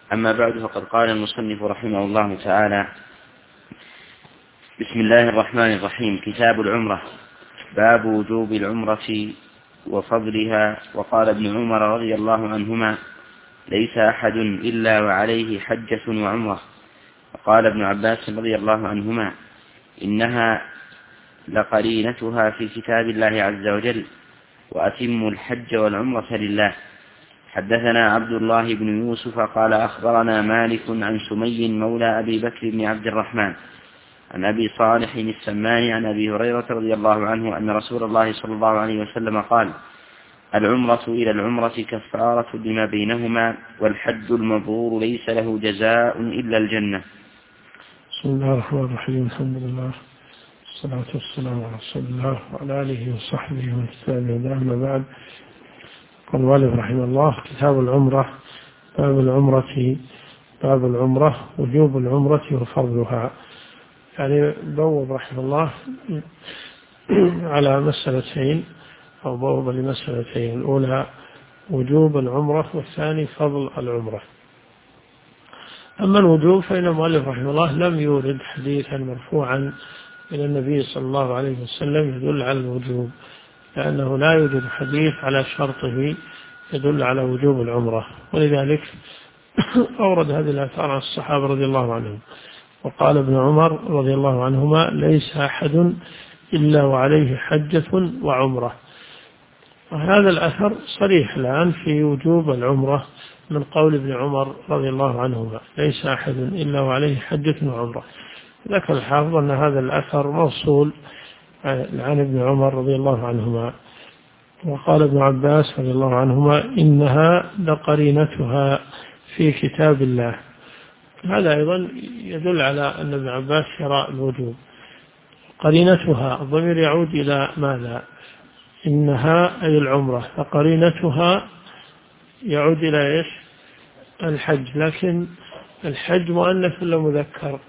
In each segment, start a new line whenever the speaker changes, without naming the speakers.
أما بعد فقد قال المصنف رحمه الله تعالى: بسم الله الرحمن الرحيم. كتاب العمرة. باب وجوب العمرة وفضلها. وقال ابن عمر رضي الله عنهما: ليس أحد إلا وعليه حجة وعمرة. وقال ابن عباس رضي الله عنهما: إنها لقرينتها في كتاب الله عز وجل، وأتم الحج والعمرة لله. حدثنا عبد الله بن يوسف قال أخبرنا مالك عن سمي مولى أبي بكر بن عبد الرحمن عن أبي صالح السمان عن أبي هريرة رضي الله عنه أن رسول الله صلى الله عليه وسلم قال: العمرة إلى العمرة كفارة لما بينهما، والحج المبرور ليس له جزاء إلا الجنة.
بسم الله الرحمن الرحيم. الحمد لله والصلاة والسلام على رسول الله وعلى آله وصحبه ومن تبعهم. أما بعد، قال المؤلف رحمه الله: كتاب العمرة. باب العمرة وجوب العمرة وفضلها. يعني بوب رحمه الله على مسألتين، أو بوب لمسألتين: الأولى وجوب العمرة، والثاني فضل العمرة. أما الوجوب فإن المؤلف رحمه الله لم يورد حديثا مرفوعا إلى النبي صلى الله عليه وسلم يدل على الوجوب، لأنه لا يوجد حديث على شرطه يدل على وجوب العمرة، ولذلك أورد هذه الآثار عن الصحابة رضي الله عنهم. وقال ابن عمر رضي الله عنهما: ليس أحد إلا وعليه حجة وعمرة. وهذا الأثر صريح الآن في وجوب العمرة من قول ابن عمر رضي الله عنهما: ليس أحد إلا وعليه حجة وعمرة. ذكر الحافظ أن هذا الأثر موصول عن ابن عمر رضي الله عنهما. وقال ابن عباس رضي الله عنهما: إنها لقرينتها في كتاب الله. هذا أيضا يدل على أن ابن عباس يرى الوجوب. قرينتها الضمير يعود إلى ماذا؟ إنها أي العمرة، فقرينتها يعود إلى إيش؟ الحج. لكن الحج مؤنث ولا مذكر؟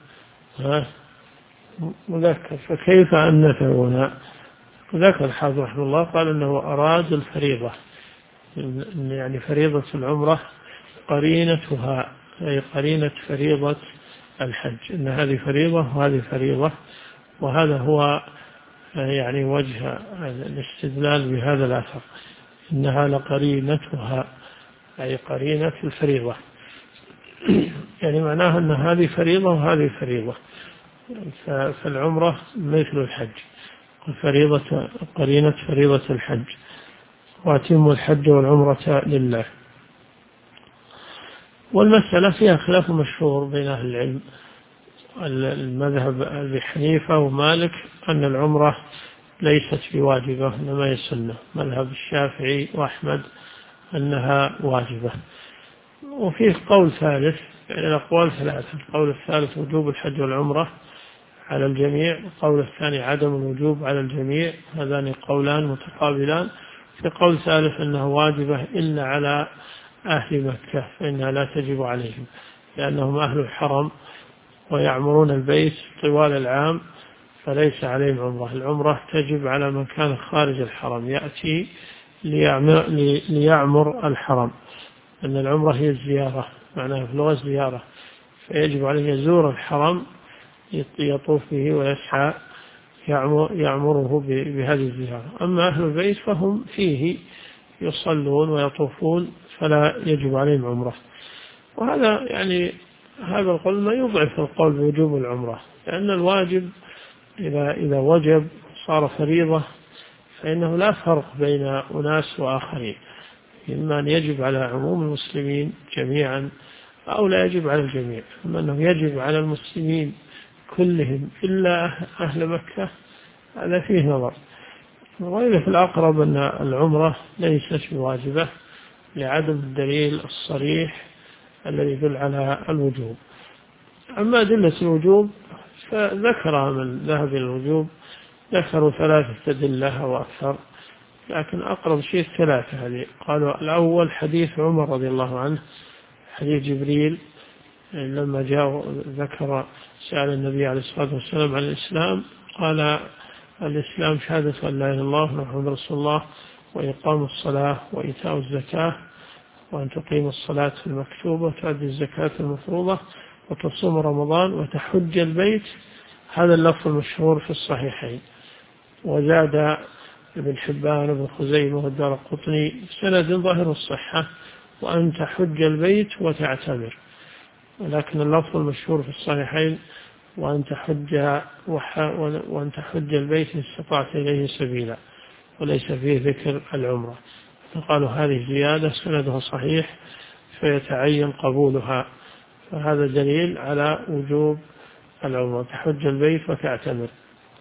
مذكر، فكيف أنث هنا؟ ذكر الحافظ رحمه الله قال إنه أراد الفريضة، يعني فريضة العمرة قرينتها، أي قرينة فريضة الحج، إن هذه فريضة وهذه فريضة. وهذا هو يعني وجه الاستدلال بهذا الأثر: إنها لقرينتها، أي قرينة الفريضة، يعني معناها أن هذه فريضة وهذه فريضة. فالعمرة مثل الحج، قرينة فريضة الحج. وأتم الحج والعمرة لله. والمسألة فيها خلاف مشهور بين أهل العلم. المذهب أبي حنيفة ومالك أن العمرة ليست بواجبة إنما هي سنة. مذهب الشافعي وأحمد أنها واجبة. وفيه قول ثالث، يعني الأقوال ثلاثة: القول الثالث وجوب الحج والعمرة على الجميع، القول الثاني عدم الوجوب على الجميع. هذان قولان متقابلان. في قول ثالث أنها واجبة إلا على أهل مكة، فإنها لا تجب عليهم لأنهم أهل الحرم ويعمرون البيت طوال العام، فليس عليهم عمرة. العمرة تجب على من كان خارج الحرم يأتي ليعمر الحرم، أن العمرة هي الزيارة، معناها في اللغة الزيارة، فيجب عليه يزور الحرم يطوف به ويسعى يعمره بهذه الزيارة. أما أهل البيت فهم فيه يصلون ويطوفون، فلا يجب عليهم عمرة. وهذا يعني هذا القول ما يضعف القول بوجوب العمرة، لأن الواجب إذا وجب صار فريضة فإنه لا فرق بين أناس وآخرين، إما أن يجب على عموم المسلمين جميعا أو لا يجب على الجميع. أما أنه يجب على المسلمين كلهم إلا أهل مكة، هذا فيه نظر. وإذا في الأقرب أن العمرة ليست بواجبة لعدم الدليل الصريح الذي يدل على الوجوب. أما أدلة الوجوب فذكرها من ذهب إلى الوجوب، ذكروا 3 أدلة أو أكثر، لكن أقرب شيء 3 هذه. قالوا: الأول حديث عمر رضي الله عنه، حديث جبريل لما جاء ذكر سأل النبي عليه الصلاة والسلام عن الإسلام، قال: الإسلام شهادة أن لا إله إلا الله محمد رسول الله، وإقام الصلاة، وإيتاء الزكاة، وأن تقيم الصلاة المكتوبة وتؤدي الزكاة المفروضة وتصوم رمضان وتحج البيت. هذا اللفظ المشهور في الصحيحين. وزاد ابن حبان وابن خزيمة والدارقطني سند ظاهر الصحة وأن تحج البيت وتعتمر، ولكن اللفظ المشهور في الصحيحين وأن تحج البيت إن استطعت إليه سبيلا، وليس فيه ذكر العمرة. فقالوا هذه زيادة سندها صحيح فيتعين قبولها، فهذا دليل على وجوب العمرة، تحج البيت وتعتمر.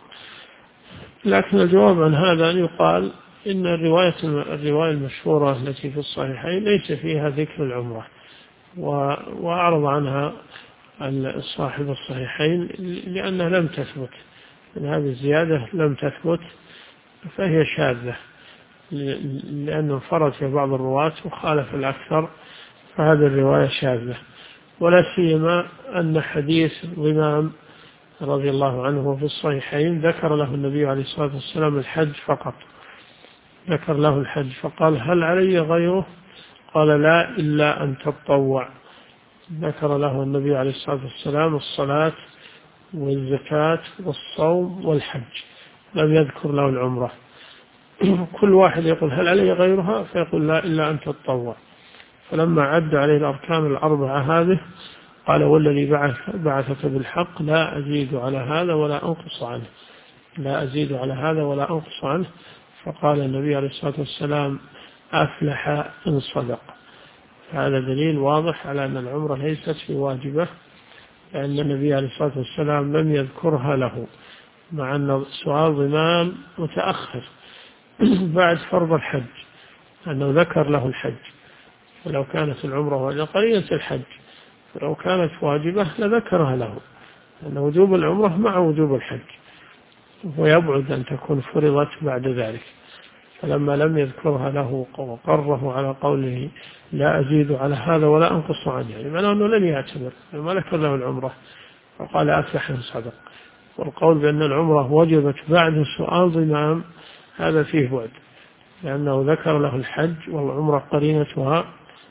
لكن الجواب عن هذا أن يقال إن الرواية المشهورة التي في الصحيحين ليس فيها ذكر العمرة، وأعرض عنها صاحب الصحيحين لأنها لم تثبت، إن هذه الزيادة لم تثبت فهي شاذة، لأنه انفرد في بعض الرواة وخالف الأكثر، فهذه الرواية شاذة. ولا سيما أن حديث ضمام رضي الله عنه في الصحيحين ذكر له النبي عليه الصلاة والسلام الحج فقط، ذكر له الحج فقال هل علي غيره؟ قال لا إلا أن تتطوع. ذكر له النبي عليه الصلاة والسلام الصلاة والزكاة والصوم والحج، لم يذكر له العمرة. كل واحد يقول هل علي غيرها؟ فيقول لا إلا أن تتطوع. فلما عد عليه الأركان الأربعة هذه قال والذي بعثك بالحق لا أزيد على هذا ولا أنقص عنه، لا أزيد على هذا ولا أنقص عنه. فقال النبي عليه الصلاة والسلام أفلح إن صدق. هذا دليل واضح على أن العمرة ليست في واجبة، لأن النبي عليه الصلاة والسلام لم يذكرها له، مع أن سؤال ضمان متأخر بعد فرض الحج، أنه ذكر له الحج. ولو كانت العمرة واجبة قرينة الحج، فلو كانت واجبة لذكرها له، لأن وجوب العمرة مع وجوب الحج، ويبعد أن تكون فرضت بعد ذلك. فلما لم يذكرها له وقره على قوله لا أزيد على هذا ولا أنقص عنه، يعني معناه أنه لم يعتبر، ما ذكر له العمرة، فقال أفلح إن صدق. والقول بأن العمرة وجبت بعد سؤال ضمام هذا فيه بعد، لأنه ذكر له الحج والعمرة قرينته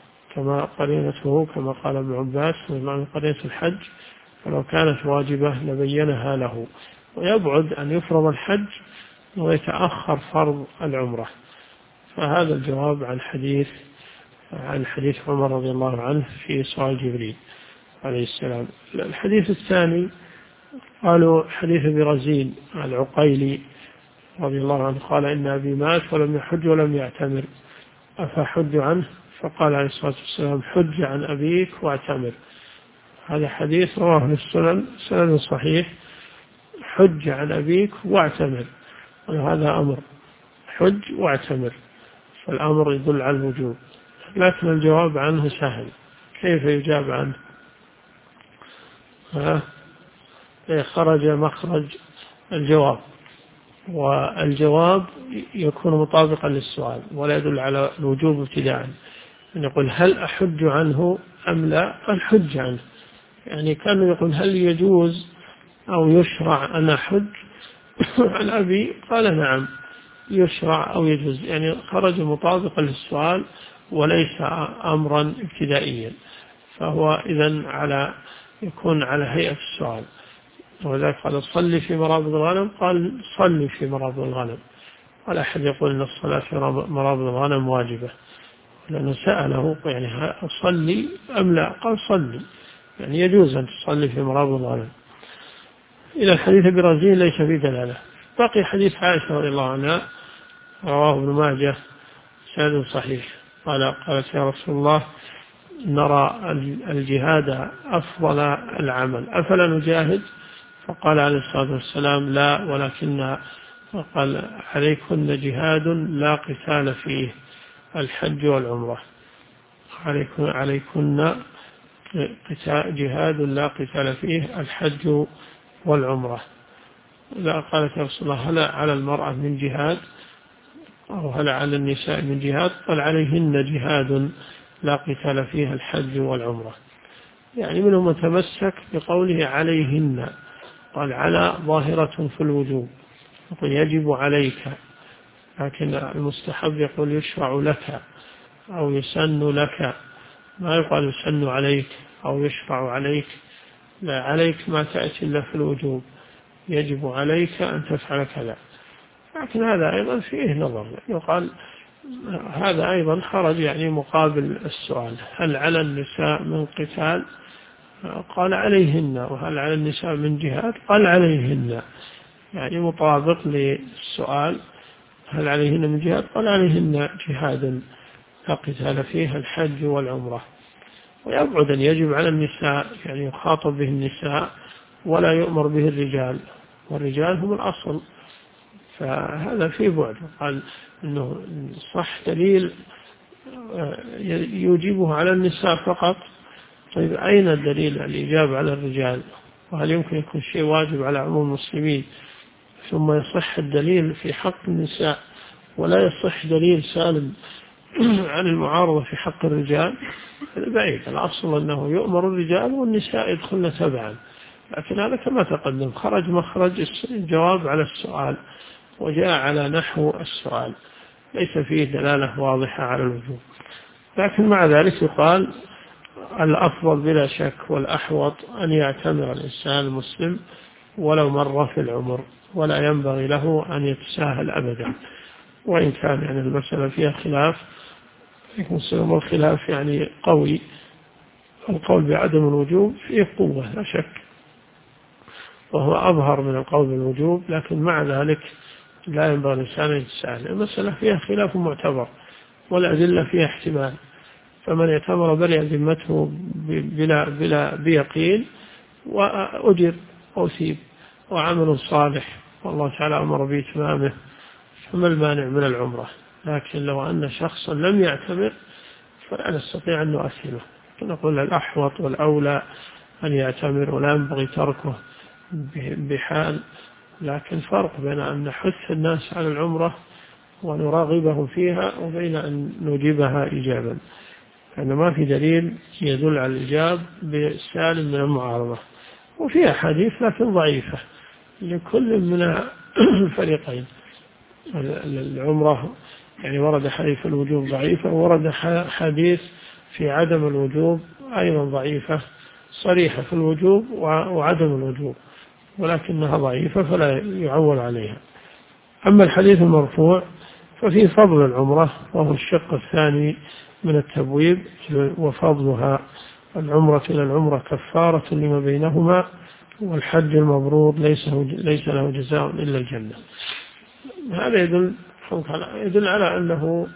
كما قال ابن عباس من قرينة الحج، فلو كانت واجبة لبينها له. ويبعد أن يفرض الحج ويتأخر فرض العمرة. فهذا الجواب عن حديث عمر رضي الله عنه في سؤال جبريل عليه السلام. الحديث الثاني قالوا حديث برزين العقيلي رضي الله عنه قال إن أبي مات ولم يحج ولم يعتمر أفحج عنه؟ فقال عليه الصلاة والسلام حج عن أبيك واعتمر. هذا حديث رواه في السنن سند صحيح، حج عن أبيك واعتمر، وهذا أمر، حج واعتمر، فالأمر يدل على الوجوب. لكن الجواب عنه سهل. كيف يجاب عنه؟ خرج مخرج الجواب، والجواب يكون مطابقا للسؤال ولا يدل على الوجوب ابتداء. نقول هل أحج عنه أم لا؟ الحج عنه، يعني كان يقول هل يجوز أو يشرع أن أحج عن أبي؟ قال نعم يشرع أو يجوز، يعني خرج مطابقا للسؤال وليس أمرا ابتدائيا، فهو إذن يكون على هيئة السؤال. وذلك قال صلي في مرابض الغنم، قال صلي في مرابض الغنم. ولا أحد يقول أن الصلاة في مرابض الغنم واجبة، لأنه سأله يعني أصلي أم لا؟ قال صلي، يعني يجوز أن تصلي في مرابض الغنم. إلى الحديث برزين ليس فيه دلالة. بقي حديث عائشة رضي الله عنها رواه ابن ماجه سند صحيح قالت يا رسول الله نرى الجهاد أفضل العمل أفلا نجاهد؟ فقال عليه الصلاة والسلام لا، ولكن قال عليكن جهاد لا قتال فيه الحج والعمرة، عليكن جهاد لا قتال فيه الحج والعمرة. لا، قالت يا رسول الله هل على المرأة من جهاد أو هل على النساء من جهاد؟ قال عليهن جهاد لا قتال فيه الحج والعمرة. يعني منهم متمسك بقوله عليهن، قال على ظاهرة في الوجوب، يقول يجب عليك، لكن المستحب يقول يشرع لك، أو يسن لك، ما يقال يسن عليك أو يشرع عليك، لا، عليك ما تأتي إلا في الوجوب، يجب عليك أن تفعل كذا. لكن هذا أيضا فيه نظر، يقال هذا أيضا خرج يعني مقابل السؤال، هل على النساء من قتال؟ قال عليهن. وهل على النساء من جهاد؟ قال عليهن، يعني مطابق للسؤال، هل عليهن من جهاد؟ قال عليهن جهاد لا قتال فيه، الحج والعمرة. ويبعد أن يجب على النساء، يعني يخاطب به النساء ولا يؤمر به الرجال، والرجال هم الأصل، فهذا فيه بعد. قال أنه صح دليل يوجبه على النساء فقط. طيب أين الدليل الإجابة على الرجال؟ وهل يمكن يكون شيء واجب على عموم المسلمين ثم يصح الدليل في حق النساء ولا يصح دليل سالم عن المعارضة في حق الرجال؟ هذا بعيد. الأصل أنه يؤمر الرجال والنساء يدخلن تبعا، لكن هذا كما تقدم خرج مخرج الجواب على السؤال وجاء على نحو السؤال، ليس فيه دلالة واضحة على الوجوب. لكن مع ذلك يقال الأفضل بلا شك والأحوط أن يعتمر الإنسان المسلم ولو مرة في العمر، ولا ينبغي له أن يتساهل أبدا، وإن كان يعني المسألة فيها خلاف، يكون سبب الخلاف يعني قوي. القول بعدم الوجوب فيه قوة لا شك، وهو أظهر من القول بالوجوب، لكن مع ذلك لا ينبغي الإنسان أن يتساهل. المسألة فيها خلاف معتبر والأدلة فيها احتمال، فمن اعتبر برئ ذمته بلا بيقين وأجر أو ثيب وعمل صالح والله تعالى أمر بإتمامه، فما المانع من العمرة؟ لكن لو أن شخصا لم يعتبر فلا نستطيع أن نؤثره، نقول الأحوط والأولى أن يعتمر ولا ينبغي تركه بحال. لكن فرق بين أن نحث الناس على العمرة ونراغبهم فيها وبين أن نجيبها إيجابا، لأن ما في دليل يدل على الإجاب بسالم من المعارضة. وفيها حديث لكن ضعيفة لكل من الفريقين. العمرة يعني ورد حديث الوجوب ضعيفة، ورد حديث في عدم الوجوب أيضا ضعيفة، صريحة في الوجوب وعدم الوجوب، ولكنها ضعيفة فلا يعول عليها. أما الحديث المرفوع ففي فضل العمرة، وهو الشق الثاني من التبويب، وفضلها العمرة إلى العمرة كفارة لما بينهما، والحج المبرور ليس له جزاء إلا الجنة. هذا يدل على أنه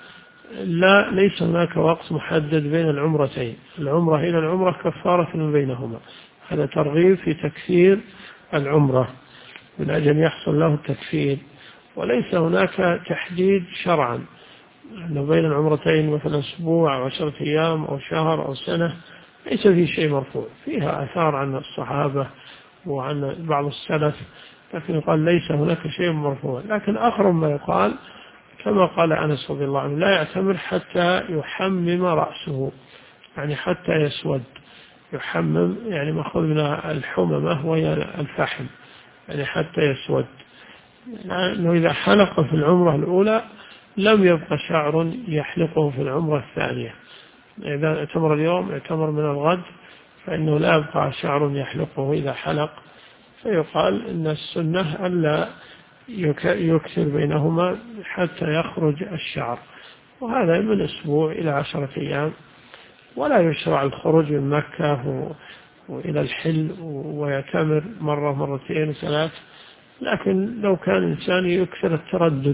ليس هناك وقت محدد بين العمرتين، العمرة إلى العمرة كفارة لما بينهما. هذا ترغيب في تكثير العمرة من أجل يحصل له التكفير، وليس هناك تحديد شرعا أنه بين العمرتين مثلا أسبوع أو 10 أيام أو شهر أو سنة، ليس في شيء مرفوع. فيها آثار عن الصحابة وعن بعض السلف، لكن يقال ليس هناك شيء مرفوع. لكن أقرب ما يقال كما قال أنس رضي الله عنه لا يعتمر حتى يحمم رأسه، يعني حتى يسود. يحمم يعني مأخوذ من الحممة وهي الفحم، يعني حتى يسود، لأنه إذا حلق في العمرة الأولى لم يبقى شعر يحلقه في العمرة الثانية. إذا اعتمر اليوم اعتمر من الغد فإنه لا يبقى شعر يحلقه إذا حلق. فيقال إن السنة ألا يكثر بينهما حتى يخرج الشعر، وهذا من أسبوع إلى 10 أيام. ولا يشرع الخروج من مكة وإلى الحل ويعتمر مرة مرتين 3. لكن لو كان إنسان يكثر التردد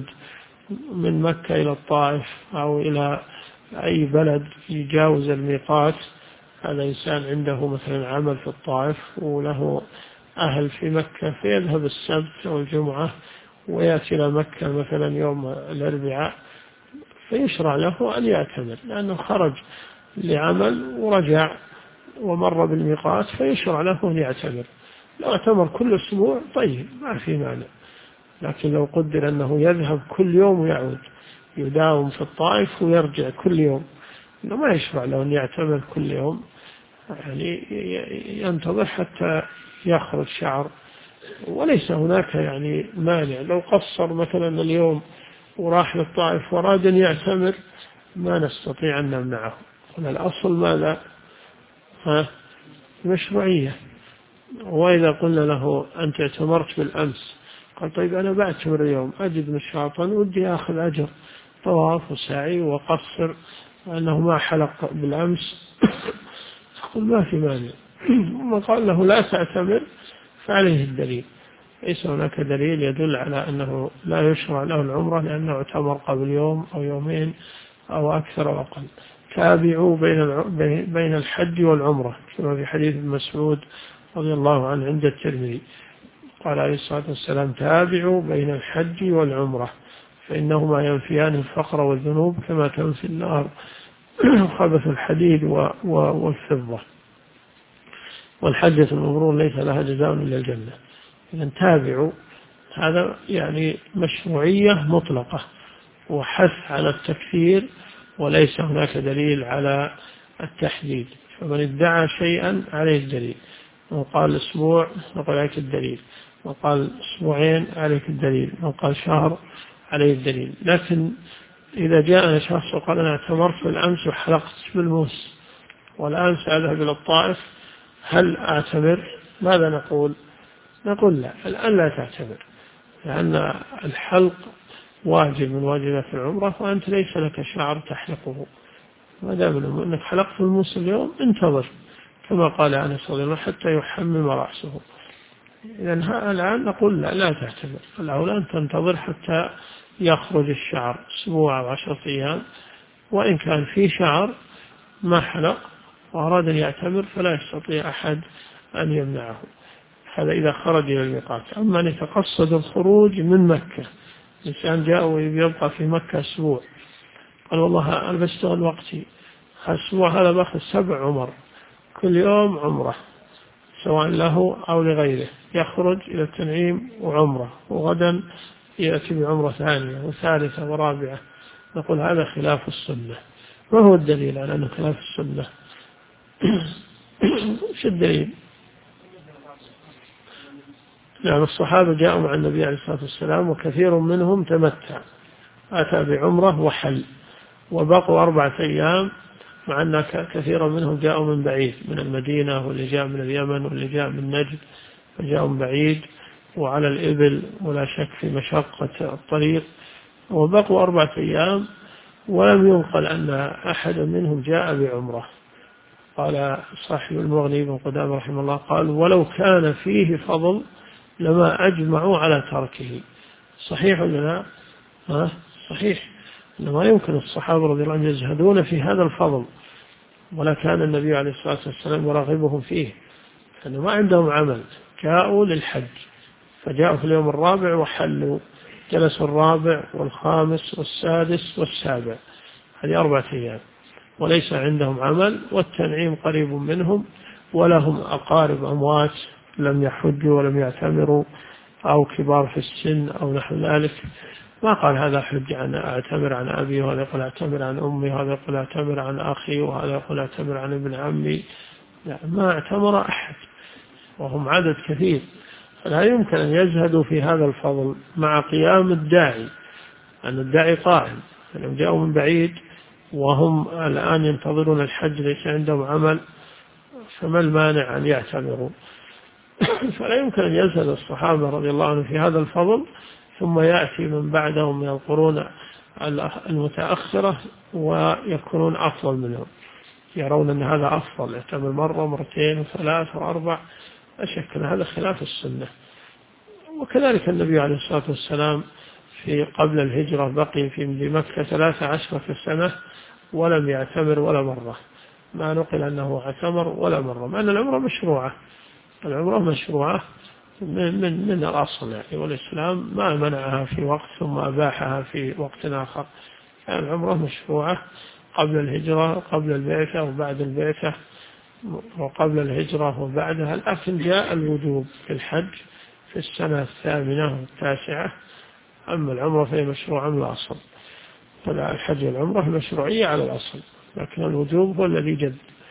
من مكة إلى الطائف أو إلى أي بلد يجاوز الميقات، هذا إنسان عنده مثلا عمل في الطائف وله أهل في مكة، فيذهب السبت أو الجمعة ويأتي إلى مكة مثلا يوم الأربعاء، فيشرع له أن يعتمر لأنه خرج لعمل ورجع ومر بالميقات، فيشرع له أن يعتمر. لو اعتمر كل أسبوع طيب ما في مانع، لكن لو قدر أنه يذهب كل يوم ويعود، يداوم في الطائف ويرجع كل يوم، إنه ما يشرع له أن يعتمر كل يوم، يعني ينتظر حتى يخرج شعر. وليس هناك يعني مانع لو قصر مثلا اليوم وراح للطائف وراد أن يعتمر ما نستطيع أن نمنعه. الأصل ماذا؟ مشروعية. وإذا قلنا له أنت اعتمرت بالأمس، قال طيب أنا بعتمر اليوم، أجد نشاطا ودي أخذ أجر طواف وسعي وقصر، أنه ما حلق بالأمس تقول ما في مانع. ثم قال له لا تعتمر فعليه الدليل. ليس هناك دليل يدل على أنه لا يشرع له العمرة لأنه اعتمر قبل يوم أو يومين أو أكثر أو أقل. تابعوا بين الحج والعمرة كما في حديث ابن مسعود رضي الله عنه عند الترمذي، قال عليه الصلاة والسلام تابعوا بين الحج والعمرة فإنهما ينفيان الفقر والذنوب كما تنفي النار خبث الحديد والفضة، والحجة المبرور ليس لها جزاء إلا الجنة. إذن تابعوا هذا يعني مشروعية مطلقة وحث على التكثير، وليس هناك دليل على التحديد. فمن ادعى شيئا عليه الدليل، وقال أسبوع نقول عليك الدليل، وقال أسبوعين عليك الدليل، وقال شهر عليه الدليل. لكن إذا جاءنا شخص وقال أنا اعتمرت بالأمس وحلقت بالموس والآن سأذهب إلى الطائف، هل أعتمر؟ ماذا نقول؟ نقول لا، الآن لا تعتمر، لأن الحلق واجب من واجبات العمرة، وأنت ليس لك شعر تحلقه. ما دام أنك حلقت الموس اليوم انتظر كما قال أنس رضي الله عنه حتى يحمم رأسه. إذن الآن نقول لا تعتمر، الأولى أن تنتظر حتى يخرج الشعر أسبوع أو 10 أيام، وإن كان في شعر ما حلق وأراد أن يعتمر فلا يستطيع أحد أن يمنعه. هذا إذا خرج إلى الميقات. أما أن يتقصد الخروج من مكة، الإنسان جاء ويبقى في مكة أسبوع، قال والله أنا بشتغل وقتي الأسبوع هذا باخذ 7 عمر، كل يوم عمرة سواء له أو لغيره، يخرج إلى التنعيم وعمرة، وغدا يأتي بعمرة ثانية وثالثة ورابعة، نقول هذا خلاف السنة. ما هو الدليل على أنه خلاف السنة؟ ايش الدليل؟ نعم الصحابة جاءوا مع النبي عليه الصلاة والسلام وكثير منهم تمتع، أتى بعمرة وحل، وبقوا 4 أيام، مع أن كثيرا منهم جاءوا من بعيد من المدينة، واللي جاء من اليمن، واللي جاء من نجد، فجاءوا من بعيد وعلى الإبل ولا شك في مشقة الطريق، وبقوا 4 أيام ولم ينقل أن أحد منهم جاء بعمرة. قال صاحب المغني بن قدامة رحمه الله قال ولو كان فيه فضل لما أجمعوا على تركه. صحيح ولا لا؟ صحيح، إنما يمكن الصحابة رضي الله عنهم يزهدون في هذا الفضل، ولا كان النبي عليه الصلاة والسلام يراغبهم فيه، لأنه ما عندهم عمل، جاءوا للحج فجاءوا في اليوم الرابع وحلوا، جلسوا الرابع والخامس والسادس والسابع، هذه 4 أيام، وليس عندهم عمل، والتنعيم قريب منهم، ولهم أقارب أموات لم يحجوا ولم يعتمروا أو كبار في السن أو نحو ذلك. ما قال هذا حج عن أعتمر عن أبي، وهذا يقول أعتمر عن أمي، وهذا يقول أعتمر عن أخي، وهذا يقول أعتمر عن ابن عمي. لا، ما اعتمر أحد وهم عدد كثير، فلا يمكن أن يزهدوا في هذا الفضل مع قيام الداعي، أن الداعي قائم، فلو جاءوا من بعيد وهم الآن ينتظرون الحج ليس عندهم عمل، فما المانع أن يعتمروا؟ فلا يمكن أن يزهد الصحابة رضي الله عنهم في هذا الفضل ثم يأتي من بعدهم من القرون المتأخرة ويكونون أفضل منهم، يرون أن هذا أفضل، يعتمر مرة مرتين وثلاث وأربع. أشك أن هذا خلاف السنة. وكذلك النبي عليه الصلاة والسلام في قبل الهجرة بقي في مكة 13 سنة ولم يعتمر ولا مرة، ما نقل أنه اعتمر ولا مرة، مع أن العمرة مشروعة، العمرة مشروعة من الأصل يعني، والإسلام ما منعها في وقت ثم أباحها في وقت آخر، يعني العمرة مشروعة قبل الهجرة قبل البعثة وبعد البعثة وقبل الهجرة وبعدها. لكن جاء الوجوب في الحج في السنة 8 و9، أما العمرة فهي مشروعة من الأصل، فالحج والعمرة مشروعية على الأصل، لكن الوجوب هو الذي جد.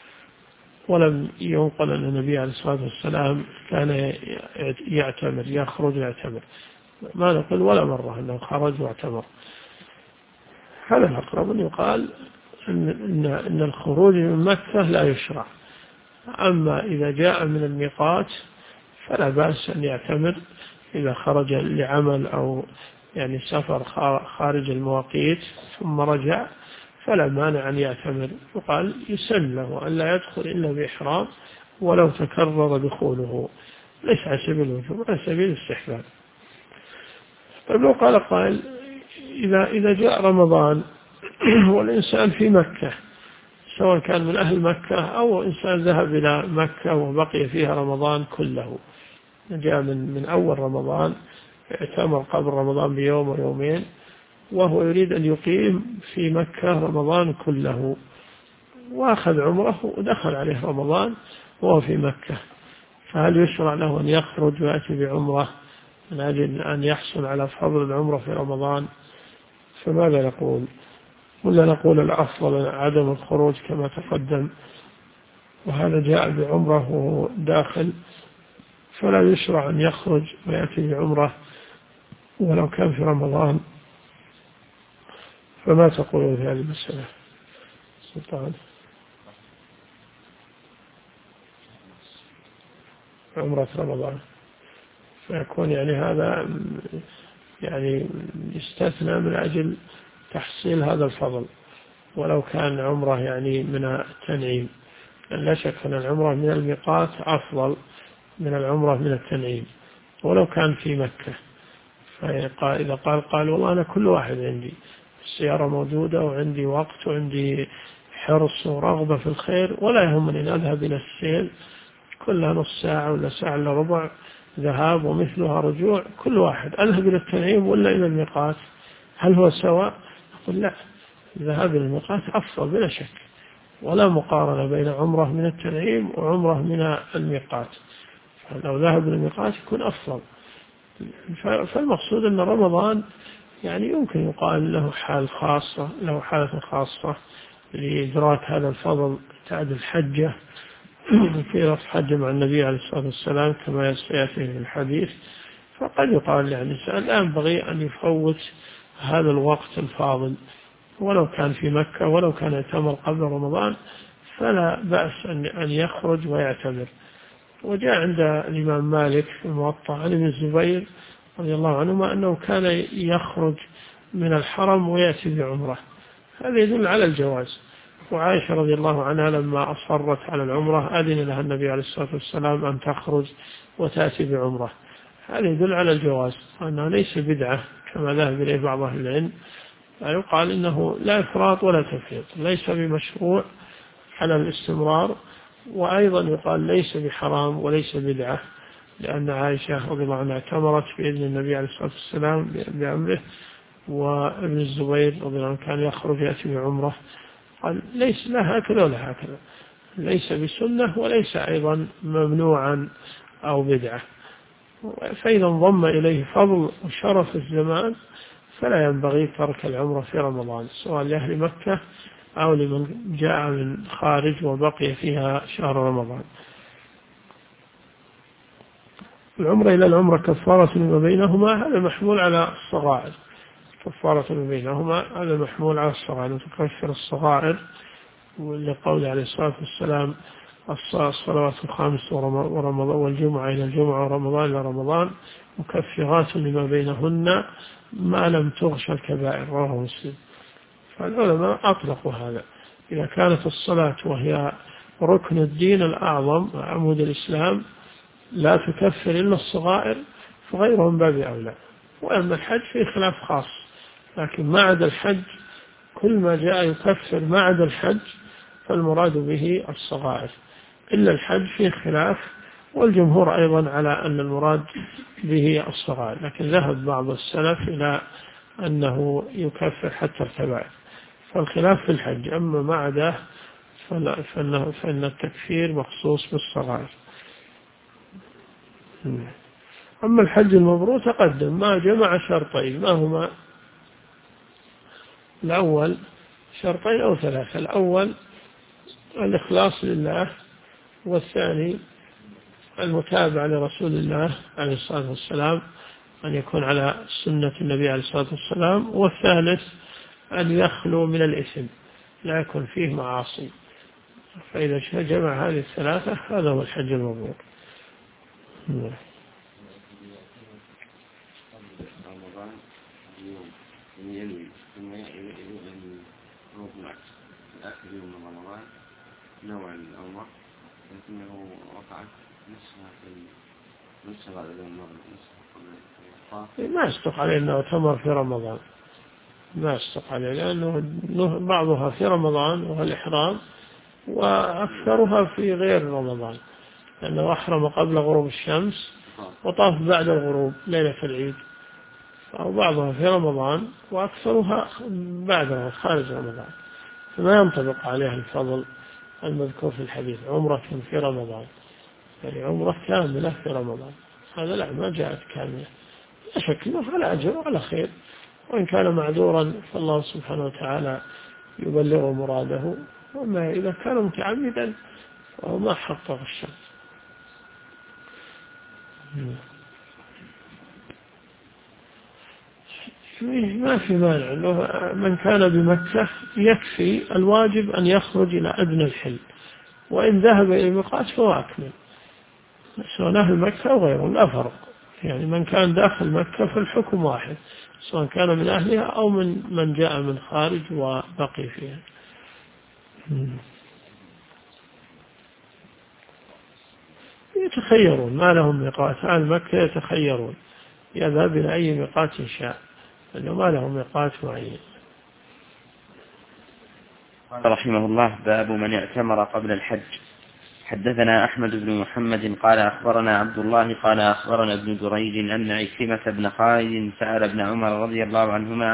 ولم ينقل أن النبي عليه الصلاة والسلام كان يعتمر، يخرج يعتمر، ما نقول ولا مرة أنه خرج واعتمر. هذا الأقرب أن يقال أن الخروج من مكة لا يشرع. أما إذا جاء من الميقات فلا بأس أن يعتمر إذا خرج لعمل أو يعني سفر خارج المواقيت ثم رجع، فلا مانع أن يعتمر، وقال يسن له أن لا يدخل إلا بإحرام ولو تكرر دخوله، ليس على سبيل الوجوب، على سبيل الاستحباب. طيب لو قال قائل إذا جاء رمضان والإنسان في مكة، سواء كان من أهل مكة أو إنسان ذهب إلى مكة وبقي فيها رمضان كله، جاء من أول رمضان اعتمر قبل رمضان بيوم ويومين، وهو يريد أن يقيم في مكة رمضان كله، وأخذ عمره ودخل عليه رمضان وهو في مكة، فهل يشرع له أن يخرج ويأتي بعمره من أجل أن يحصل على فضل العمرة في رمضان؟ فماذا نقول؟ ولا نقول الأفضل عدم الخروج كما تقدم، وهذا جاء بعمره وهو داخل، فلا يشرع أن يخرج ويأتي بعمره ولو كان في رمضان؟ فما تقولون في هذه المسألة سلطان؟ عمرة رمضان فيكون يعني هذا يعني يستثنى من أجل تحصيل هذا الفضل، ولو كان عمره يعني من التنعيم، لا شك أن العمرة من الميقات أفضل من العمرة من التنعيم ولو كان في مكة. فإذا قال والله أنا كل واحد عندي السيارة موجودة وعندي وقت وعندي حرص ورغبة في الخير، ولا يهمني أن أذهب إلى السيل كلها نص ساعة ولا ساعة إلا ربع ذهاب ومثلها رجوع، كل واحد أذهب إلى التنعيم ولا إلى الميقات، هل هو سواء؟ أقول لا، الذهاب إلى الميقات أفضل بلا شك، ولا مقارنة بين عمرة من التنعيم وعمرة من الميقات، فلو ذهب إلى الميقات يكون أفضل. فالمقصود أن رمضان يعني يمكن يقال له حال خاصة، له حالة خاصة لإدراك هذا الفضل، تعد الحجة في رفع حج مع النبي عليه الصلاة والسلام كما سيأتي في الحديث، فقد يقال يعني الإنسان لا ينبغي أن يفوت هذا الوقت الفاضل، ولو كان في مكة ولو كان يعتمر قبل رمضان فلا بأس أن يخرج ويعتمر. وجاء عند الإمام مالك في الموطأ عن ابن الزبير رضي الله عنهما أنه كان يخرج من الحرم ويأتي بعمرة، هذا يدل على الجواز. وعائشة رضي الله عنها لما أصرت على العمرة أذن لها النبي عليه الصلاة والسلام أن تخرج وتأتي بعمرة، هذا يدل على الجواز، أنه ليس بدعة كما ذهب إليه بعض أهل العلم، يقال إنه لا إفراط ولا تفريط، ليس بمشروع على الاستمرار، وأيضا يقال ليس بحرام وليس بدعة، لأن عائشة رضي الله عنها اعتمرت بإذن النبي عليه الصلاة والسلام بأمره، وابن الزبير رضي الله عنه كان يخرج يأتي بعمرة، قال ليس لا هكذا ولا هكذا، ليس بسنة وليس أيضا ممنوعا أو بدعة. فإذا انضم إليه فضل وشرف الزمان فلا ينبغي ترك العمرة في رمضان، سواء لأهل مكة أو لمن جاء من خارج وبقي فيها شهر رمضان. العمرة إلى العمرة كفارة ما بينهما، هذا محمول على الصغائر، كفارة ما بينهما هذا محمول على الصغائر، تكفر الصغائر، ولقول عليه الصلاة والسلام الصلوات الخامس ورمضان والجمعة إلى الجمعة ورمضان إلى رمضان مكفرات لما بينهن ما لم تغش الكبائر، رواه مسلم. فالعلماء أطلقوا هذا، إذا كانت الصلاة وهي ركن الدين الأعظم عمود الإسلام لا تكفر إلا الصغائر فغيرهم باب أولى. وأما الحج فيه خلاف خاص، لكن ما عدا الحج كل ما جاء يكفر ما عدا الحج فالمراد به الصغائر، إلا الحج فيه خلاف، والجمهور أيضا على أن المراد به الصغائر، لكن ذهب بعض السلف إلى أنه يكفر حتى الكبائر، فالخلاف في الحج، أما ما عداه فإن التكفير مخصوص بالصغائر. أما الحج المبرور تقدم ما جمع شرطين، ما هما؟ الأول شرطين أو ثلاثة، الأول الإخلاص لله، والثاني المتابعة لرسول الله عليه الصلاة والسلام، أن يكون على سنة النبي عليه الصلاة والسلام، والثالث أن يخلو من الإثم، لا يكون فيه معاصي. فإذا جمع هذه الثلاثة هذا هو الحج المبرور.
نوع الأمر لكنه وقعت نصف بعد المغرب
ما يصدق عليه أنه تمر في رمضان، ما يصدق عليه، لأنه بعضها في رمضان وهو الإحرام، وأكثرها في غير رمضان، لأنه أحرم قبل غروب الشمس وطاف بعد الغروب ليلة العيد، أو بعضها في رمضان وأكثرها بعدها خارج رمضان، فما ينطبق عليها الفضل المذكور في الحديث عمرة في رمضان، يعني عمرة كاملة في رمضان، هذا لا، ما جاءت كاملة، لا شك أنه على أجر وعلى خير، وإن كان معذورا فالله سبحانه وتعالى يبلغ مراده، وما إذا كان متعمدا فهو ما حقق الشرط. ما في مانع أنه من كان بمكة يكفي الواجب أن يخرج إلى أدنى الحل، وإن ذهب إلى الميقات فهو أكمل، سواء أهل مكة أو غيرهم لا فرق، يعني من كان داخل مكة فالحكم واحد، سواء كان من أهلها أو من جاء من خارج وبقي فيها. يتخيرون، ما لهم ميقات، أهل مكة يتخيرون يذهب إلى أي ميقات شاء، لأنه ما لهم ميقات معين.
قال رحمه الله: باب من اعتمر قبل الحج. حدثنا أحمد بن محمد قال أخبرنا عبد الله قال أخبرنا ابن جريج أن عكرمة بن خالد سأل ابن عمر رضي الله عنهما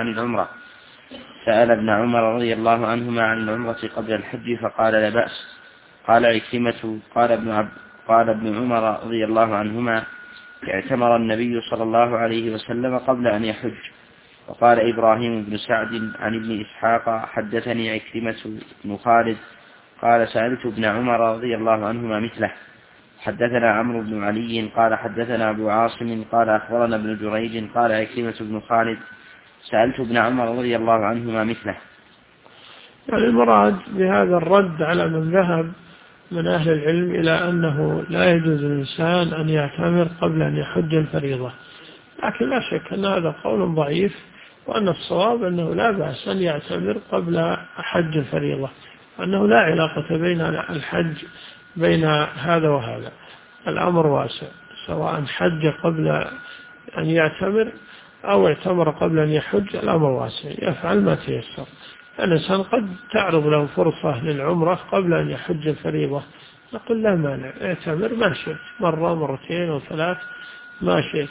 عن العمرة قبل الحج فقال: لا بأس. قال عكرمة: قال ابن عمر رضي الله عنهما: اعتمر النبي صلى الله عليه وسلم قبل أن يحج. وقال إبراهيم بن سعد عن ابن إسحاق: حدثني عكرمة بن خالد قال: سألت ابن عمر رضي الله عنهما مثله. حدثنا عمرو بن علي قال: حدثنا أبو عاصم قال: أخبرنا ابن جريج قال: عكرمة بن خالد: سألت ابن عمر رضي الله عنهما مثله.
يعني المراد بهذا الرد على من ذهب من أهل العلم إلى أنه لا يجوز للإنسان أن يعتمر قبل أن يحج الفريضة، لكن لا شك أن هذا قول ضعيف، وأن الصواب أنه لا بأس أن يعتمر قبل حج الفريضة، أنه لا علاقة بين الحج بين هذا وهذا، الأمر واسع، سواء حج قبل أن يعتمر أو اعتمر قبل أن يحج، الأمر واسع، يفعل ما تيسر. الإنسان قد تعرض له فرصة للعمرة قبل أن يحج الفريضة، نقول لا مانع، اعتمر ما شئت، مرة مرتين أو ثلاث ما شئت،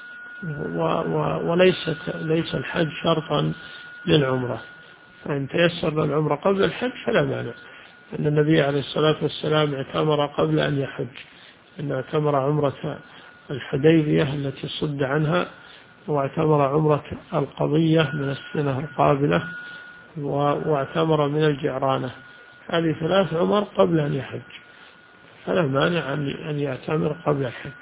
ليس الحج شرطا للعمرة، فإن تيسر للعمرة قبل الحج فلا مانع. أن النبي عليه الصلاة والسلام اعتمر قبل أن يحج، أنه اعتمر عمرة الحديبية التي صد عنها، واعتمر عمرة القضية من السنة القابلة، واعتمر من الجعرانة، هذه 3 عمر قبل أن يحج، فلا مانع أن يعتمر قبل الحج.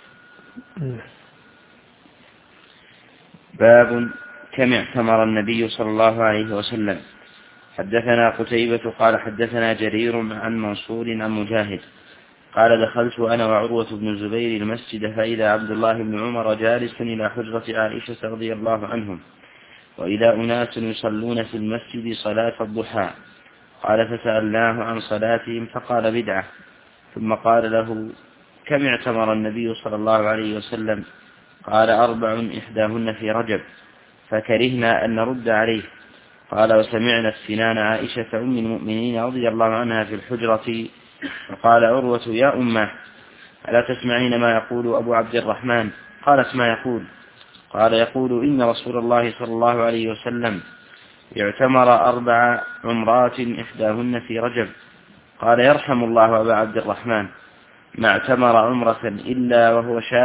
باب كم اعتمر النبي صلى الله عليه وسلم. حدثنا قتيبة قال: حدثنا جرير عن منصور عن مجاهد قال: دخلت أنا وعروة بن الزبير المسجد، فإذا عبد الله بن عمر جالس إلى حجرة عائشة رضي الله عنهم، وإذا أناس يصلون في المسجد صلاة الضحى. قال: فسألناه عن صلاتهم فقال: بدعة. ثم قال له: كم اعتمر النبي صلى الله عليه وسلم؟ قال: 4 إحداهن في رجب. فكرهنا أن نرد عليه. قال: وسمعنا السنان عائشة أم المؤمنين رضي الله عنها في الحجرة. فقال عروة: يا أمه، ألا تسمعين ما يقول أبو عبد الرحمن؟ قالت: ما يقول؟ قال: يقول: إن رسول الله صلى الله عليه وسلم اعتمر 4 عمرات إحداهن في رجب. قال: يرحم الله أبا عبد الرحمن، ما اعتمر عمرة إلا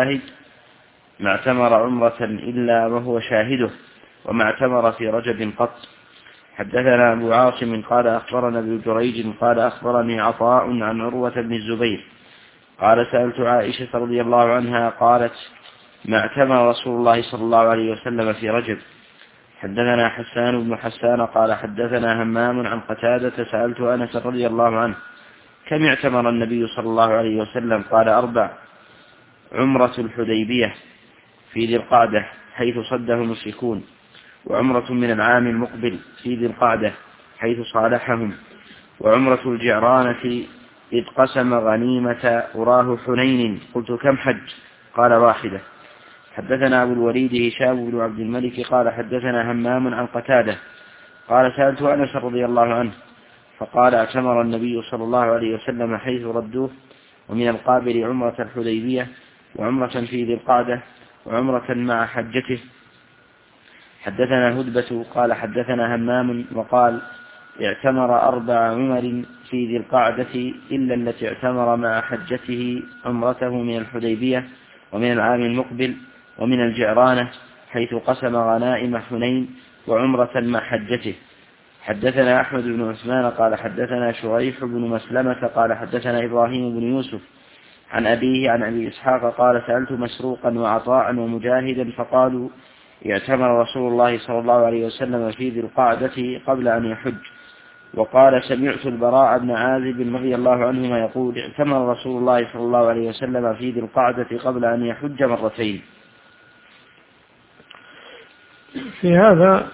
وهو شاهده، وما اعتمر في رجب قط. حدثنا أبو عاصم قال: أخبرنا ابن جريج قال: أخبرني عطاء عن عروة بن الزبير قال: سألت عائشة رضي الله عنها قالت: ما اعتمر رسول الله صلى الله عليه وسلم في رجب. حدثنا حسان بن حسان قال حدثنا همام عن قتادة سألت أنس رضي الله عنه كم اعتمر النبي صلى الله عليه وسلم؟ قال 4: عمرة الحديبية في ذي القعدة حيث صده المشركون، وعمرة من العام المقبل في ذي القعدة حيث صالحهم، وعمرة الجعرانة إذ قسم غنيمة أراه حنين. قلت كم حج؟ قال 1. حدثنا أبو الوليد هشام بن عبد الملك قال حدثنا همام عن قتادة قال سألت أنس رضي الله عنه فقال اعتمر النبي صلى الله عليه وسلم حيث ردوه، ومن القابل عمرة الحديبية، وعمرة في ذي القعدة، وعمرة مع حجته. حدثنا هدبة قال حدثنا همام وقال اعتمر 4 عمر في ذي القعدة إلا التي اعتمر مع حجته عمرته من الحديبية ومن العام المقبل ومن الجعرانة حيث قسم غنائم حنين، وعمرة مع حجته. حدثنا أحمد بن عثمان قال حدثنا شريح بن مسلمة قال حدثنا إبراهيم بن يوسف عن أبيه عن أبي إسحاق قال سألت مسروقا وعطاء ومجاهدا فقالوا اعتمر رسول الله صلى الله عليه وسلم في ذي القعدة قبل أن يحج. وقال سمعت البراء بن عازب رضي الله عنهما يقول اعتمر رسول الله صلى الله عليه وسلم في ذي القعدة قبل أن يحج 2.
في هذا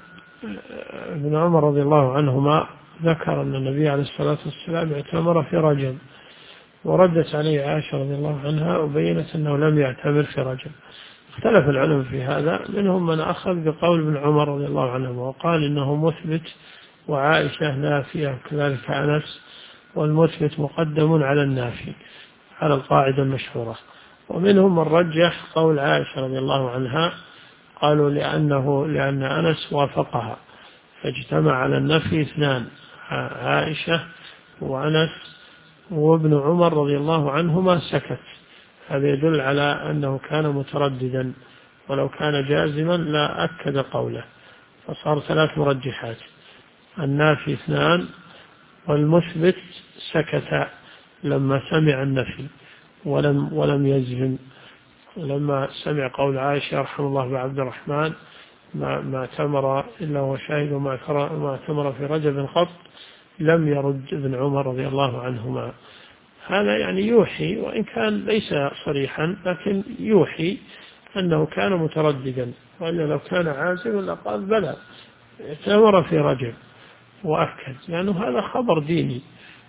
ابن عمر رضي الله عنهما ذكر أن النبي عليه الصلاة والسلام اعتمر في رجب، وردت عليه عائشة رضي الله عنها وبينت أنه لم يعتمر في رجب. اختلف العلم في هذا، منهم من أخذ بقول ابن عمر رضي الله عنه وقال إنه مثبت وعائشة نافية، كذلك أنس، والمثبت مقدم على النافي على القاعدة المشهورة. ومنهم من رجح قول عائشة رضي الله عنها، قالوا لأن أنس وافقها فاجتمع على النفي 2: عائشة وأنس، وابن عمر رضي الله عنهما سكت. هذا يدل على أنه كان مترددا، ولو كان جازما لا أكد قوله. فصار 3 مرجحات: النافي 2، والمثبت سكت لما سمع النفي ولم يجزم. لما سمع قول عائشة رحمه الله بعبد الرحمن ما اعتمر إلا هو شاهد وما اعتمر في رجب قط، لم يرد ابن عمر رضي الله عنهما. هذا يعني يوحي، وإن كان ليس صريحا لكن يوحي أنه كان مترددا، وإلا لو كان عازما لقال بلى اعتمر في رجب وأكد، لأنه هذا خبر ديني.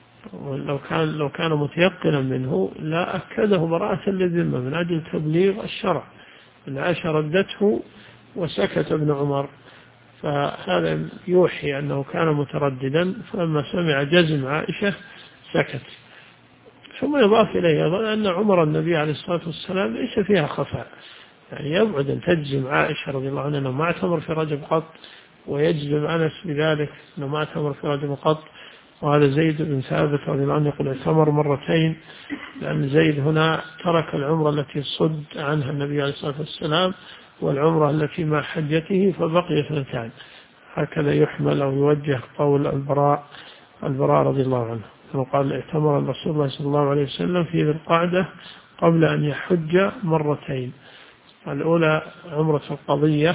لو كان متيقنا منه لا أكده براءة للذمة من أجل تبليغ الشرع. إن عائشة ردته وسكت ابن عمر، فهذا يوحي أنه كان مترددا، فلما سمع جزم عائشة سكت. ثم يضاف إليه أيضا أن عمر النبي عليه الصلاة والسلام ليس فيها خفاء، يعني يبعد أن تجزم عائشة رضي الله عنها أنه ما اعتمر في رجب قط، ويجزم أنس بذلك أنه ما اعتمر في رجب قط. وهذا زيد بن ثابت رضي الله عنه يقول اعتمر 2، لأن زيد هنا ترك العمرة التي صد عنها النبي عليه الصلاة والسلام والعمرة التي مع حجته، فبقي 2. هكذا يحمل أو يوجه قول البراء رضي الله عنه، وقال اعتمر رسول الله صلى الله عليه وسلم في ذي القعدة قبل أن يحج 2. الأولى عمرة القضية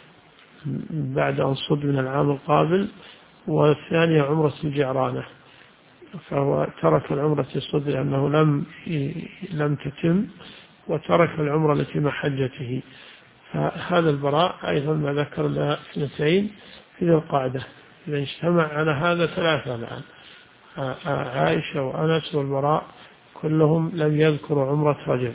بعد أن صد من العام القابل، والثانية عمرة الجعرانة. فهو ترك العمرة الصد لأنه لم تتم، وترك العمرة التي مع حجته. فهذا البراء أيضا ما ذكر لها 2 في ذي القعدة. إذا اجتمع على هذا 3 الآن: عائشة وأنس والبراء كلهم لم يذكروا عمرة رجب.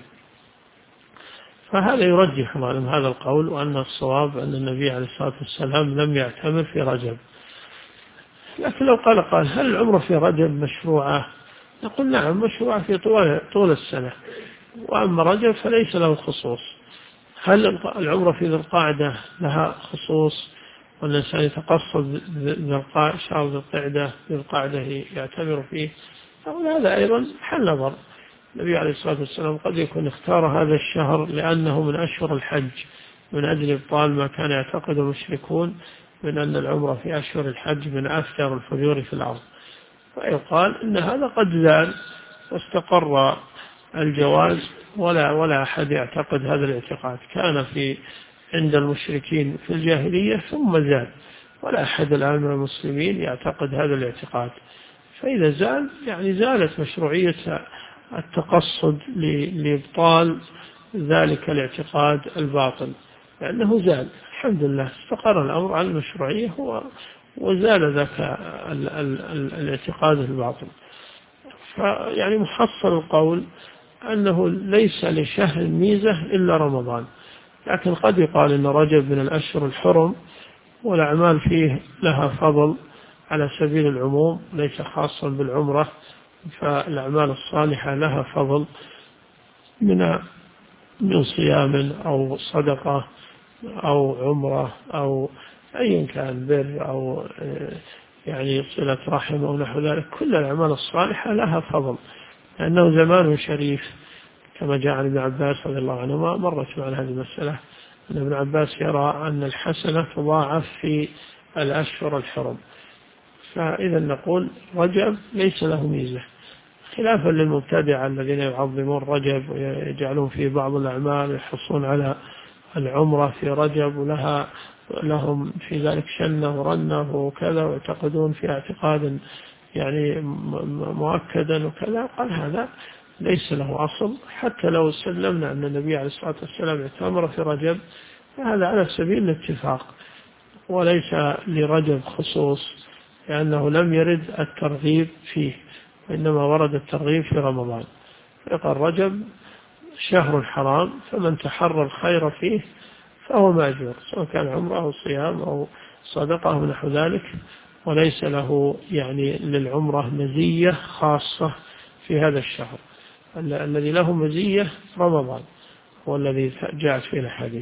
فهذا يرجح هذا القول، وأن الصواب أن النبي عليه الصلاة والسلام لم يعتمر في رجب. لكن لو قال هل العمرة في رجب مشروعة؟ نقول نعم مشروعة في طول السنة، وأما رجب فليس له خصوص. هل العمرة في ذي القعدة لها خصوص والإنسان يتقصد شهر ذي القعدة يعتمر فيه؟ أو هذا أيضا حل نظر. النبي عليه الصلاة والسلام قد يكون اختار هذا الشهر لأنه من أشهر الحج، من أجل إبطال ما كان يعتقد المشركون من أن العمرة في أشهر الحج من أكثر الفجور في الأرض. فيقال إن هذا قد زال واستقر الجواز، ولا أحد يعتقد هذا الاعتقاد. كان في عند المشركين في الجاهلية ثم زال، ولا أحد الآن من المسلمين يعتقد هذا الاعتقاد. فإذا زال يعني زالت مشروعية التقصد لإبطال ذلك الاعتقاد الباطل، لأنه زال الحمد لله، استقر الأمر على المشروعية وزال ذاك الاعتقاد الباطل. فيعني محصل القول أنه ليس لشهر ميزة إلا رمضان، لكن قد يقال أن رجب من الأشهر الحرم والأعمال فيه لها فضل على سبيل العموم ليس خاصا بالعمرة، فالأعمال الصالحة لها فضل من صيام أو صدقة أو عمرة أو أي كان بر أو يعني صلة رحم أو نحو ذلك. كل الأعمال الصالحة لها فضل لأنه زمان شريف، كما جاء عن ابن عباس رضي الله عنهما، مرت معنا هذه المسألة، أن ابن عباس يرى أن الحسنة تضاعف في الأشهر الحرم. فإذا نقول رجب ليس له ميزة، خلافا للمبتدعة الذين يعظمون رجب ويجعلون فيه بعض الأعمال ويحصون على العمرة في رجب لهم في ذلك شنة ورنة وكذا، ويعتقدون في اعتقاد يعني مؤكدا وكذا. قال هذا ليس له أصل، حتى لو سلمنا أن النبي عليه الصلاة والسلام اعتمر في رجب فهذا على سبيل الاتفاق وليس لرجب خصوص، لأنه لم يرد الترغيب فيه، وإنما ورد الترغيب في رمضان. فقال رجب شهر حرام، فمن تحرى الخير فيه فهو مأجور، سواء كان عمره أو صيام أو صدقة أو نحو ذلك، وليس له يعني للعمرة مزية خاصة في هذا الشهر. الذي له مزية رمضان هو الذي جاءت فيه الحديث.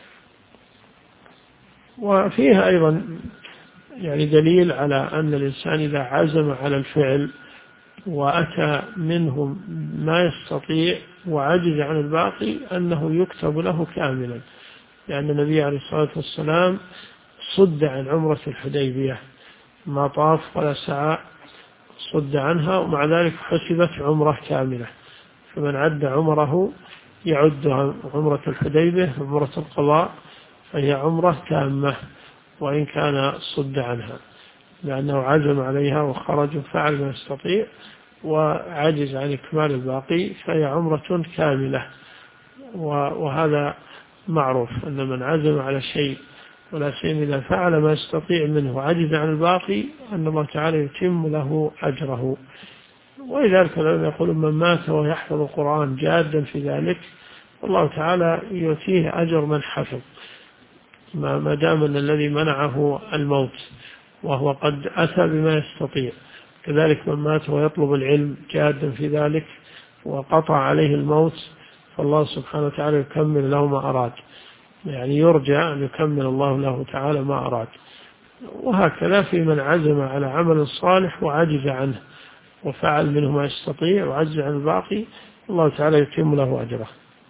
وفيها أيضا يعني دليل على أن الإنسان إذا عزم على الفعل وأتى منه ما يستطيع وعجز عن الباقي أنه يكتب له كاملا، لأن النبي عليه الصلاة والسلام صد عن عمرة الحديبية، ما طاف ولا سعى، صد عنها، ومع ذلك حسبت عمرة كاملة. فمن عد عمره يعدها عمرة الحديبية عمرة القضاء، فهي عمرة تامة وإن كان صد عنها، لأنه عزم عليها وخرج وفعل ما يستطيع وعجز عن إكمال الباقي، فهي عمرة كاملة. وهذا معروف أن من عزم على شيء ولا سيما إذا فعل ما يستطيع منه وعجز عن الباقي أن الله تعالى يتم له أجره. ولذلك لما يقول من مات ويحفظ القرآن جادا في ذلك، الله تعالى يؤتيه أجر من حفظ، ما دام أن الذي منعه الموت وهو قد أتى بما يستطيع. كذلك من مات ويطلب العلم جادا في ذلك وقطع عليه الموت، فالله سبحانه وتعالى يكمل له ما أراد، يعني يرجى أن يكمل الله له تعالى ما أراد. وهكذا في من عزم على عمل صالح وعجز عنه وفعل منه ما يستطيع وعجز عن الباقي، الله تعالى يتم له أجره.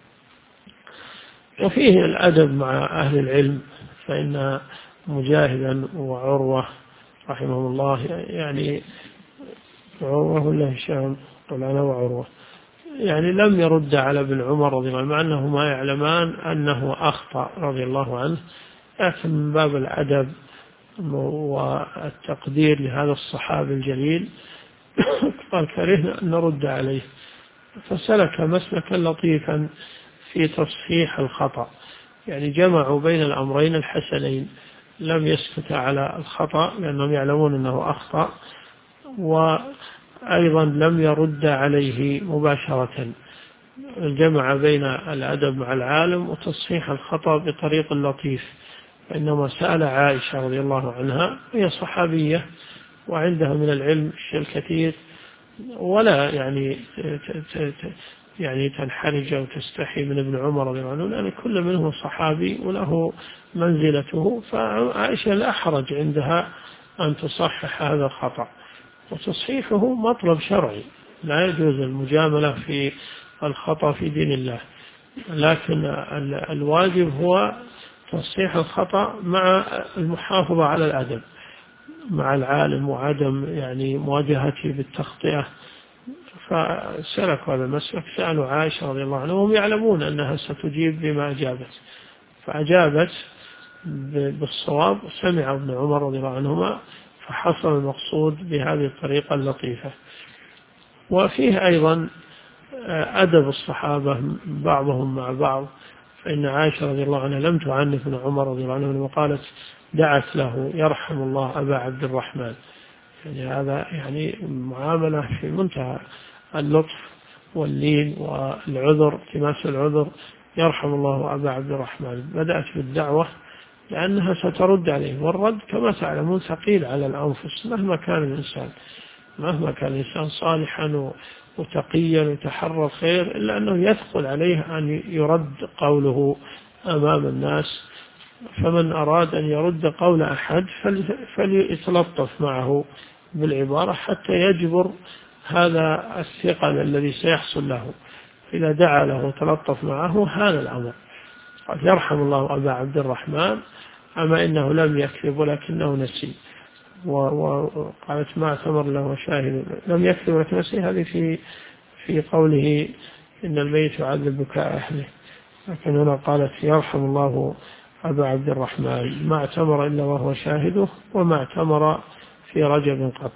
وفيه الأدب مع أهل العلم، فإن مجاهدا وعروة رحمه الله، يعني عروة ولا هشام قال أنا وعروة، يعني لم يرد على ابن عمر رضي الله عنه، مع أنهما يعلمان أنه أخطأ رضي الله عنه، لكن من باب الأدب والتقدير لهذا الصحابي الجليل قال كرهنا أن نرد عليه، فسلك مسلكا لطيفا في تصحيح الخطأ، يعني جمعوا بين الأمرين الحسنين، لم يسكت على الخطأ لأنهم يعلمون أنه أخطأ، وأيضا لم يرد عليه مباشرة، جمع بين الأدب مع العالم وتصحيح الخطأ بطريق لطيف. إنما سأل عائشة رضي الله عنها، هي صحابية وعندها من العلم الكثير، ولا يعني تنحرج أو تستحي من ابن عمر رضي الله عنه، لأن كل منهم صحابي وله منزلته، فعائشة لا حرج عندها أن تصحح هذا الخطأ، وتصحيحه مطلب شرعي، لا يجوز المجاملة في الخطأ في دين الله، لكن الواجب هو تصحيح الخطأ مع المحافظة على الأدب مع العالم وعدم يعني مواجهته بالتخطئة. فسلكوا هذا المسلك، سألوا عائشة رضي الله عنها وهم يعلمون أنها ستجيب بما أجابت، فأجابت بالصواب، سمع ابن عمر رضي الله عنهما، فحصل المقصود بهذه الطريقة اللطيفة. وفيه أيضا أدب الصحابة بعضهم مع بعض، فإن عائشة رضي الله عنها لم تعنف ابن عمر رضي الله عنه وقالت دعت له يرحم الله أبا عبد الرحمن، يعني هذا يعني معاملة في منتهى اللطف واللين والعذر، التماس العذر، يرحم الله أبا عبد الرحمن. بدأت بالدعوة لأنها سترد عليه، والرد كما تعلمون ثقيل على الأنفس مهما كان الإنسان صالحا وتقيا وتحرى الخير، إلا أنه يثقل عليه أن يرد قوله أمام الناس. فمن أراد أن يرد قول أحد فليتلطف معه بالعبارة حتى يجبر هذا الثقل الذي سيحصل له. إذا دعا له وتلطف معه هذا الأمر، قال يرحم الله أبا عبد الرحمن، أما إنه لم يكذب ولكنه نسي. وقالت ما اعتمر له شاهد، لم يكذب ولكن نسي، هذه في قوله إن الميت يعذب بكاء أهله. لكن هنا قالت يرحم الله أبا عبد الرحمن، ما اعتمر إلا وهو شاهده، وما اعتمر في رجب قط.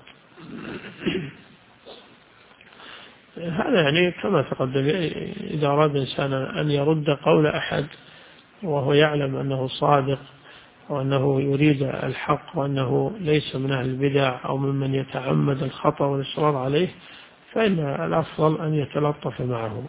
هذا يعني كما تقدم، إذا أراد إنسان أن يرد قول أحد وهو يعلم أنه صادق وأنه يريد الحق وأنه ليس من أهل البدع أو ممن يتعمد الخطأ والإصرار عليه، فإن الأفضل أن يتلطف معه.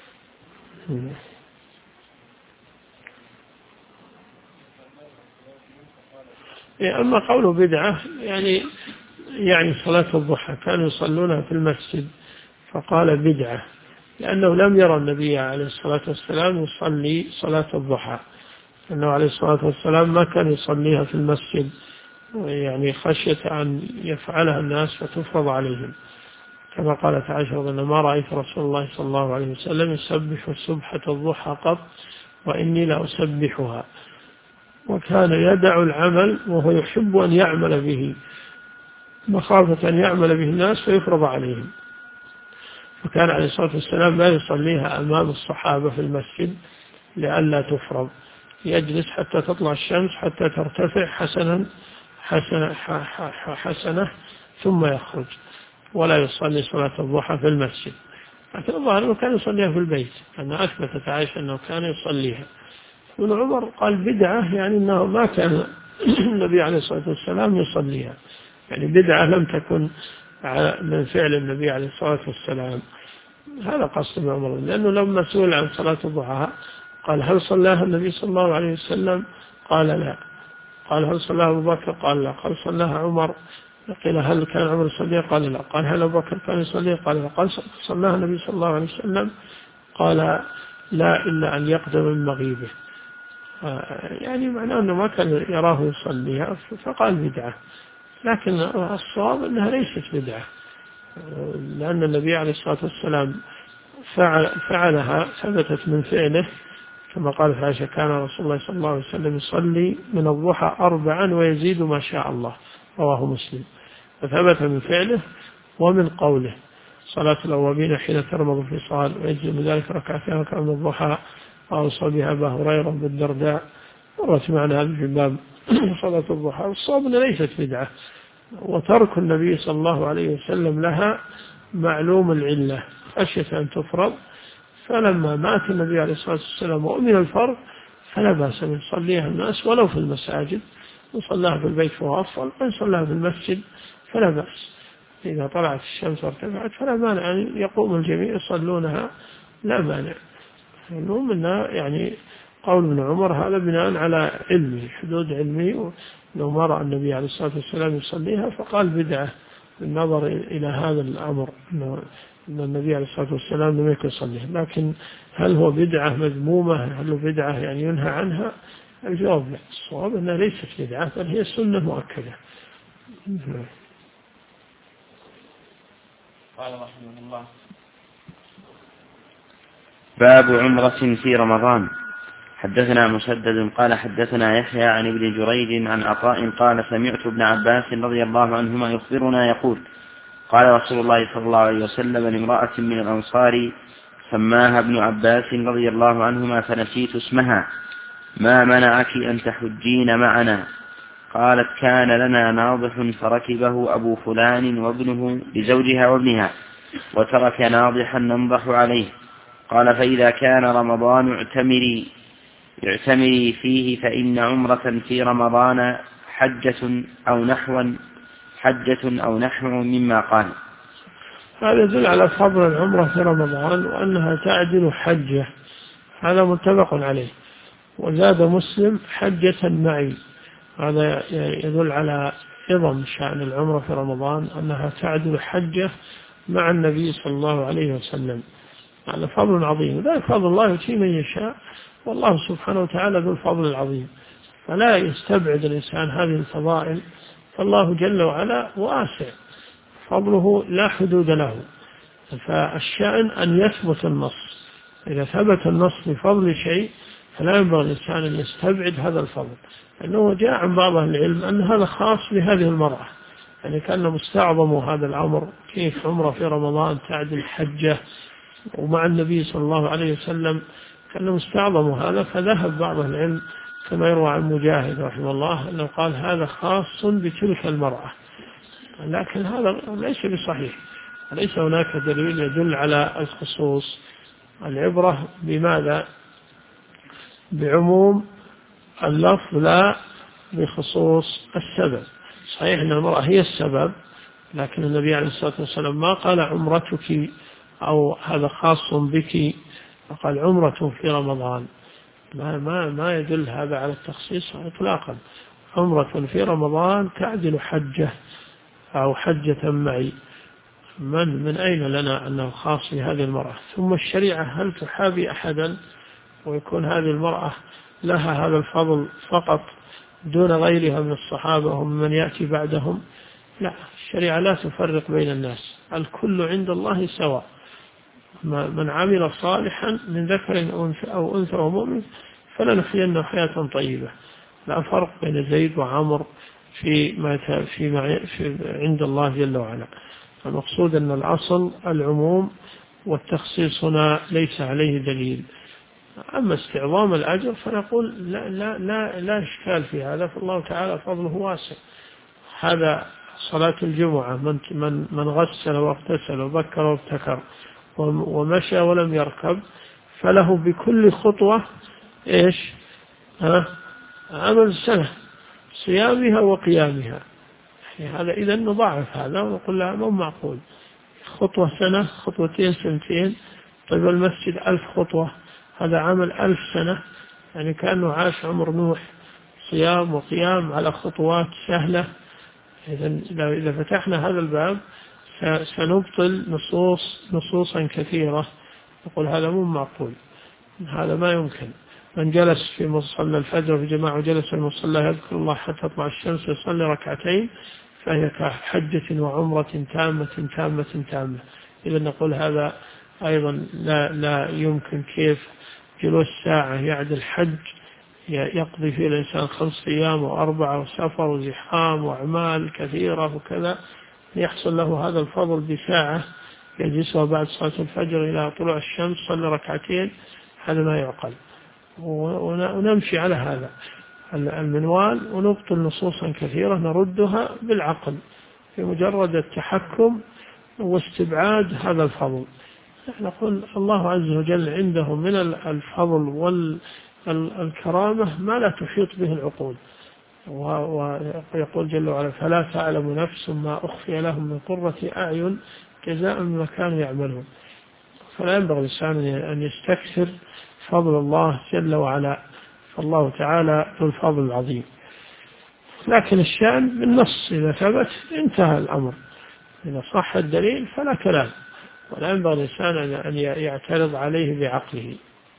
أما قوله بدعة يعني صلاة الضحى كانوا يصلونها في المسجد، فقال بدعة لأنه لم يرى النبي عليه الصلاة والسلام يصلي صلاة الضحى، أنه عليه الصلاة والسلام ما كان يصليها في المسجد، يعني خشية أن يفعلها الناس فتفرض عليهم، كما قالت عائشة رضي الله عنها ما رأيت رسول الله صلى الله عليه وسلم يسبح سبحة الضحى قط وإني لأسبحها. وكان يدع العمل وهو يحب أن يعمل به مخافة أن يعمل به الناس فيفرض عليهم. وكان عليه الصلاة والسلام لا يصليها أمام الصحابة في المسجد لئلا تفرض، يجلس حتى تطلع الشمس حتى ترتفع حسنة ثم يخرج، ولا يصلي صلاة الضحى في المسجد. لكن الظاهر أنه كان يصليها في البيت، أن أثبتت عائشة أنه كان يصليها. ابن عمر قال بدعة يعني أنه ما كان النبي عليه الصلاة والسلام يصليها، يعني بدعة لم تكن من فعل النبي عليه الصلاة والسلام. هذا قصد ابن عمر، لأنه لما سئل عن صلاة الضحى قال هل صلاها النبي صلى الله عليه وسلم؟ قال لا. قال هل صلاها أبو بكر؟ قال لا. قال صلاها عمر؟ قيل هل كان عمر يصليها؟ قال لا. قال هل أبو بكر كان يصليها؟ قال لا. قال صلاها النبي صلى الله عليه وسلم؟ قال لا إلا أن يقدم من مغيبه، يعني معناه أنه ما كان يراه يصليها فقال بدعة. لكن الصواب أنها ليست بدعة، لأن النبي عليه الصلاة والسلام فعلها، ثبتت من فعله، كما قالت عائشة كان رسول الله صلى الله عليه وسلم يصلي من الضحى 4 ويزيد ما شاء الله، رواه مسلم. فثبت من فعله ومن قوله صلاة الأوابين حين ترمض الفصال ويجزي من ذلك ركعتين كأن الضحى، وأوصى بها أبا هريرة بالدرداء. مرت معنا هذا في باب صلاة الضحى. والصواب أنها ليست بدعة، وترك النبي صلى الله عليه وسلم لها معلوم العلة خشية أن تفرض، فلما مات النبي عليه الصلاة والسلام وأمن الفرض فلا بأس أن يصليها الناس ولو في المساجد، وصلاها في البيت فهو أفضل، وإن صلاها في المسجد فلا بأس. إذا طلعت الشمس وارتفعت فلا مانع أن يقوم الجميع يصلونها، لا مانع. المهم أنها يعني قول ابن عمر هذا بناء على علمي، حدود علمي، لو ما رأى النبي عليه الصلاة والسلام يصليها فقال بدعة بالنظر إلى هذا الأمر، أن النبي عليه الصلاة والسلام لم يكن يصليها. لكن هل هو بدعة مذمومة؟ هل هو بدعة يعني ينهى عنها؟ الجواب لا، الصواب أنها ليست بدعة بل هي سنة مؤكدة.
قال رحمه الله باب عمرة في رمضان. حدثنا مسدد قال حدثنا يحيى عن ابن جريج عن عطاء قال سمعت ابن عباس رضي الله عنهما يخبرنا يقول قال رسول الله صلى الله عليه وسلم لامرأة من الأنصار سماها ابن عباس رضي الله عنهما فنسيت اسمها، ما منعك أن تحجين معنا؟ قالت كان لنا ناضح فركبه أبو فلان وابنه لزوجها وابنها، وترك ناضحا ننضح عليه. قال فإذا كان رمضان اعتمري فيه، فإن عمرة في رمضان حجة أو نحو مما قال.
هذا يدل على فضل العمرة في رمضان وأنها تعدل حجة، هذا متفق عليه. وزاد مسلم حجة معي، هذا يدل على عظم شأن العمرة في رمضان، أنها تعدل حجة مع النبي صلى الله عليه وسلم. هذا فضل عظيم، ذلك فضل الله يؤتيه من يشاء، والله سبحانه وتعالى ذو الفضل العظيم، فلا يستبعد الإنسان هذه الفضائل، فالله جل وعلا واسع، فضله لا حدود له. فالشأن أن يثبت النص، إذا ثبت النص بفضل شيء فلا ينبغي الإنسان أن يستبعد هذا الفضل، لأنه جاء عن بعض أهل العلم أن هذا خاص بهذه المرأة، يعني كان مستعظم هذا الأمر، كيف عمره في رمضان تعدل حجة ومع النبي صلى الله عليه وسلم، كان مستعظم هذا، فذهب بعض أهل العلم كما يروى عن مجاهد رحمه الله أنه قال هذا خاص بتلك المرأة، لكن هذا ليس بصحيح، ليس هناك دليل يدل على الخصوص. العبرة بماذا؟ بعموم اللفظ لا بخصوص السبب. صحيح أن المرأة هي السبب، لكن النبي عليه الصلاة والسلام ما قال عمرتك أو هذا خاص بك، فقال عمرة في رمضان. ما يدل هذا على التخصيص إطلاقا. عمرة في رمضان تعدل حجة أو حجة معي، من أين لنا أنه خاص بهذه المرأة؟ ثم الشريعة هل تحابي أحدا ويكون هذه المرأة لها هذا الفضل فقط دون غيرها من الصحابة ومن يأتي بعدهم؟ لا، الشريعة لا تفرق بين الناس، الكل عند الله سواء، من عمل صالحا من ذكر أو أنثى ومؤمن فلنحيينه حياة طيبة، لا فرق بين زيد وعمر في عند الله جل وعلا. المقصود أن الأصل العموم، والتخصيص هنا ليس عليه دليل. أما استعظام الأجر فنقول لا إشكال في هذا، فالله تعالى فضله واسع. هذا صلاة الجمعة، من غسل واغتسل وبكر وابتكر ومشى ولم يركب فله بكل خطوة إيش؟ عمل سنة صيامها وقيامها. يعني هذا إذا نضاعف هذا ونقول لا، مو معقول، خطوة سنة، خطوتين سنتين، طيب المسجد 1000 خطوة، هذا عمل 1000 سنة، يعني كأنه عاش عمر نوح صيام وقيام على خطوات سهلة. إذا فتحنا هذا الباب سنبطل نصوصا كثيرة، نقول هذا مو معقول، هذا ما يمكن. من جلس في مصلى الفجر في جماعة وجلس في المصلى يذكر الله حتى تطلع الشمس يصلي ركعتين فهي كحجة وعمرة تامة تامة تامة. إذا نقول هذا أيضا لا يمكن. كيف جلوس ساعة يعدل حج يقضي فيه الإنسان 5 أيام و4 وسفر وزحام وأعمال كثيرة وكذا، يحصل له هذا الفضل بساعة يجلسها بعد صلاة الفجر إلى طلوع الشمس صلى ركعتين؟ هذا ما يعقل. ونمشي على هذا المنوال ونبطل نصوصا كثيرة نردها بالعقل في مجرد التحكم واستبعاد هذا الفضل. نقول الله عز وجل عنده من الفضل والكرامة ما لا تحيط به العقول، ويقول جل وعلا فلا تعلم نفس ما أخفي لهم من قرة أعين جزاء بما كانوا يعملون. فلا ينبغي الإنسان أن يستكثر فضل الله جل وعلا، فالله تعالى ذو الفضل العظيم. لكن الشأن بالنص إذا ثبت انتهى الأمر، إذا صح الدليل فلا كلام، ولا ينبغي الإنسان أن يعترض عليه بعقله.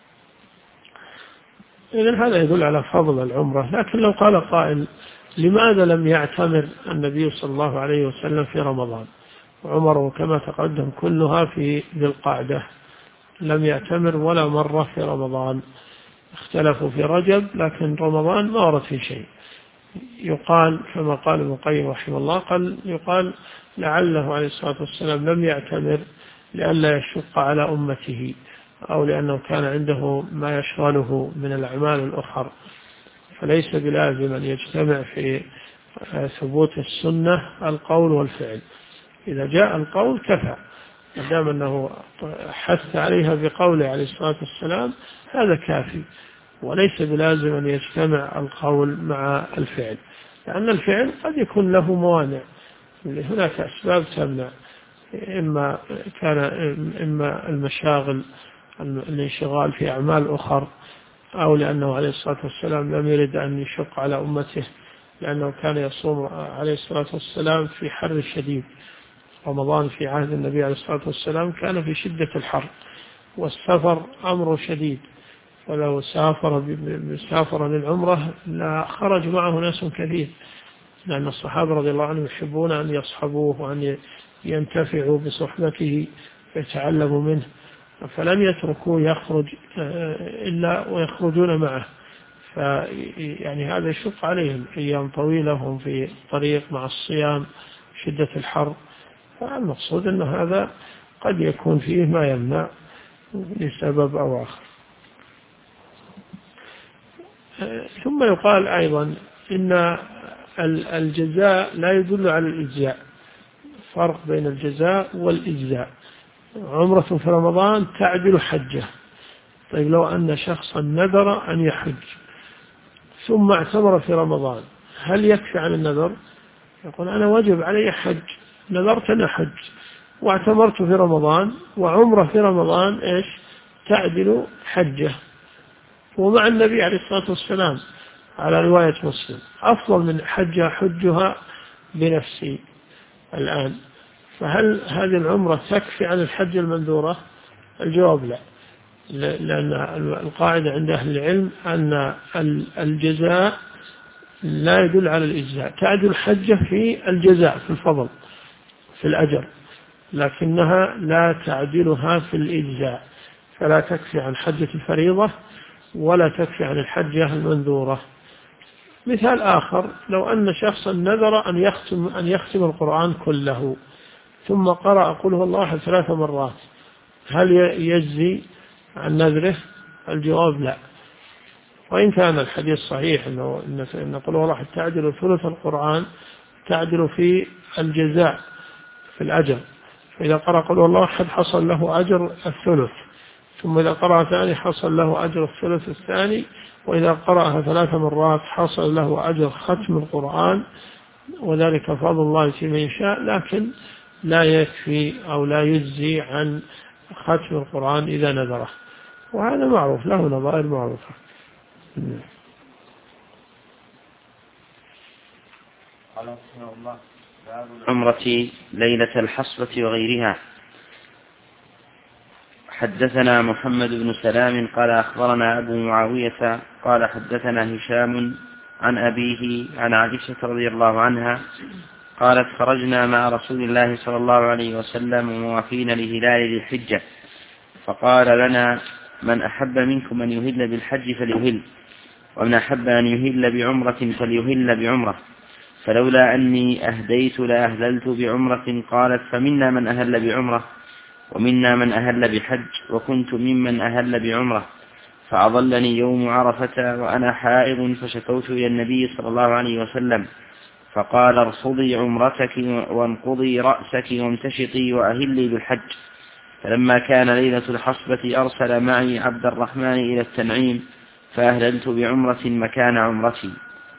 إذن هذا يدل على فضل العمرة. لكن لو قال قائل لماذا لم يعتمر النبي صلى الله عليه وسلم في رمضان؟ عمره كما تقدم كلها في ذي القعدة، لم يعتمر ولا مرة في رمضان. اختلفوا في رجب، لكن رمضان ما ورد في شيء. يقال كما قال ابن القيم رحمه الله، يقال لعله عليه الصلاة والسلام لم يعتمر لئلا يشق على أمته، أو لأنه كان عنده ما يشغله من الأعمال الأخرى، فليس بلازم أن يجتمع في ثبوت السنة القول والفعل. إذا جاء القول كفى، ما دام أنه حث عليها بقوله عليه الصلاة والسلام هذا كافي، وليس بلازم أن يجتمع القول مع الفعل، لأن الفعل قد يكون له موانع، هناك أسباب تمنع، إما المشاغل، الانشغال في أعمال أخرى، أو لأنه عليه الصلاة والسلام لم يرد أن يشق على أمته، لأنه كان يصوم عليه الصلاة والسلام في حر شديد. رمضان في عهد النبي عليه الصلاة والسلام كان في شدة الحر، والسفر أمر شديد، ولو سافر للعمرة لا خرج معه ناس كثير، لأن الصحابة رضي الله عنهم يحبون أن يصحبوه وأن ينتفعوا بصحبته ويتعلموا منه، فلم يتركوه يخرج إلا ويخرجون معه، يعني هذا يشق عليهم أيام طويلة هم في الطريق مع الصيام شدة الحر. فالمقصود أن هذا قد يكون فيه ما يمنع لسبب أو آخر. ثم يقال أيضا إن الجزاء لا يدل على الإجزاء، فرق بين الجزاء والإجزاء. عمرة في رمضان تعدل حجة. طيب لو أن شخصا نذر أن يحج ثم اعتمر في رمضان، هل يكفي عن النذر؟ يقول أنا وجب علي حج، نذرت أن أحج واعتمرت في رمضان، وعمرة في رمضان إيش تعدل حجة. ومع النبي عليه الصلاة والسلام على رواية مسلم أفضل من حجة حجها بنفسي الآن. فهل هذه العمرة تكفي عن الحج المنذورة؟ الجواب لا، لأن القاعدة عند أهل العلم أن الجزاء لا يدل على الإجزاء. تعدل حجة في الجزاء في الفضل في الأجر، لكنها لا تعدلها في الإجزاء، فلا تكفي عن حجة الفريضة ولا تكفي عن الحجة المنذورة. مثال آخر، لو أن شخصا نذر أن يختم القرآن كله ثم قرأ قل هو الله أحد 3 مرات، هل يجزي عن نذره؟ الجواب لا. وإن كان الحديث صحيح إن قل هو الله أحد تعدل ثلث القرآن، تعدل في الجزاء في الأجر، فإذا قرأ قل هو الله أحد حصل له أجر الثلث، ثم إذا قرأ ثاني حصل له أجر الثلث الثاني، وإذا قرأها 3 مرات حصل له أجر ختم القرآن، وذلك فضل الله في من يشاء، لكن لا يكفي أو لا يجزي عن ختم القرآن إذا نذره، وهذا معروف له نظائر معروفة.
قال رحمه الله باب العمرة ليلة الحصبة وغيرها. حدثنا محمد بن سلام قال أخبرنا أبو معاوية قال حدثنا هشام عن أبيه عن عائشة رضي الله عنها قالت خرجنا مع رسول الله صلى الله عليه وسلم موافين لهلال ذي الحجة، فقال لنا من أحب منكم أن يهل بالحج فليهل، ومن أحب أن يهل بعمرة فليهل بعمرة، فلولا أني أهديت لأهللت بعمرة. قالت فمنا من أهل بعمرة ومنا من أهل بحج، وكنت ممن أهل بعمرة، فأضلني يوم عرفة وأنا حائض، فشكوت إلى النبي صلى الله عليه وسلم فقال ارفضي عمرتك وانقضي رأسك وامتشطي وأهلي بالحج. فلما كان ليلة الحصبة أرسل معي عبد الرحمن إلى التنعيم فأهللت بعمرة مكان عمرتي.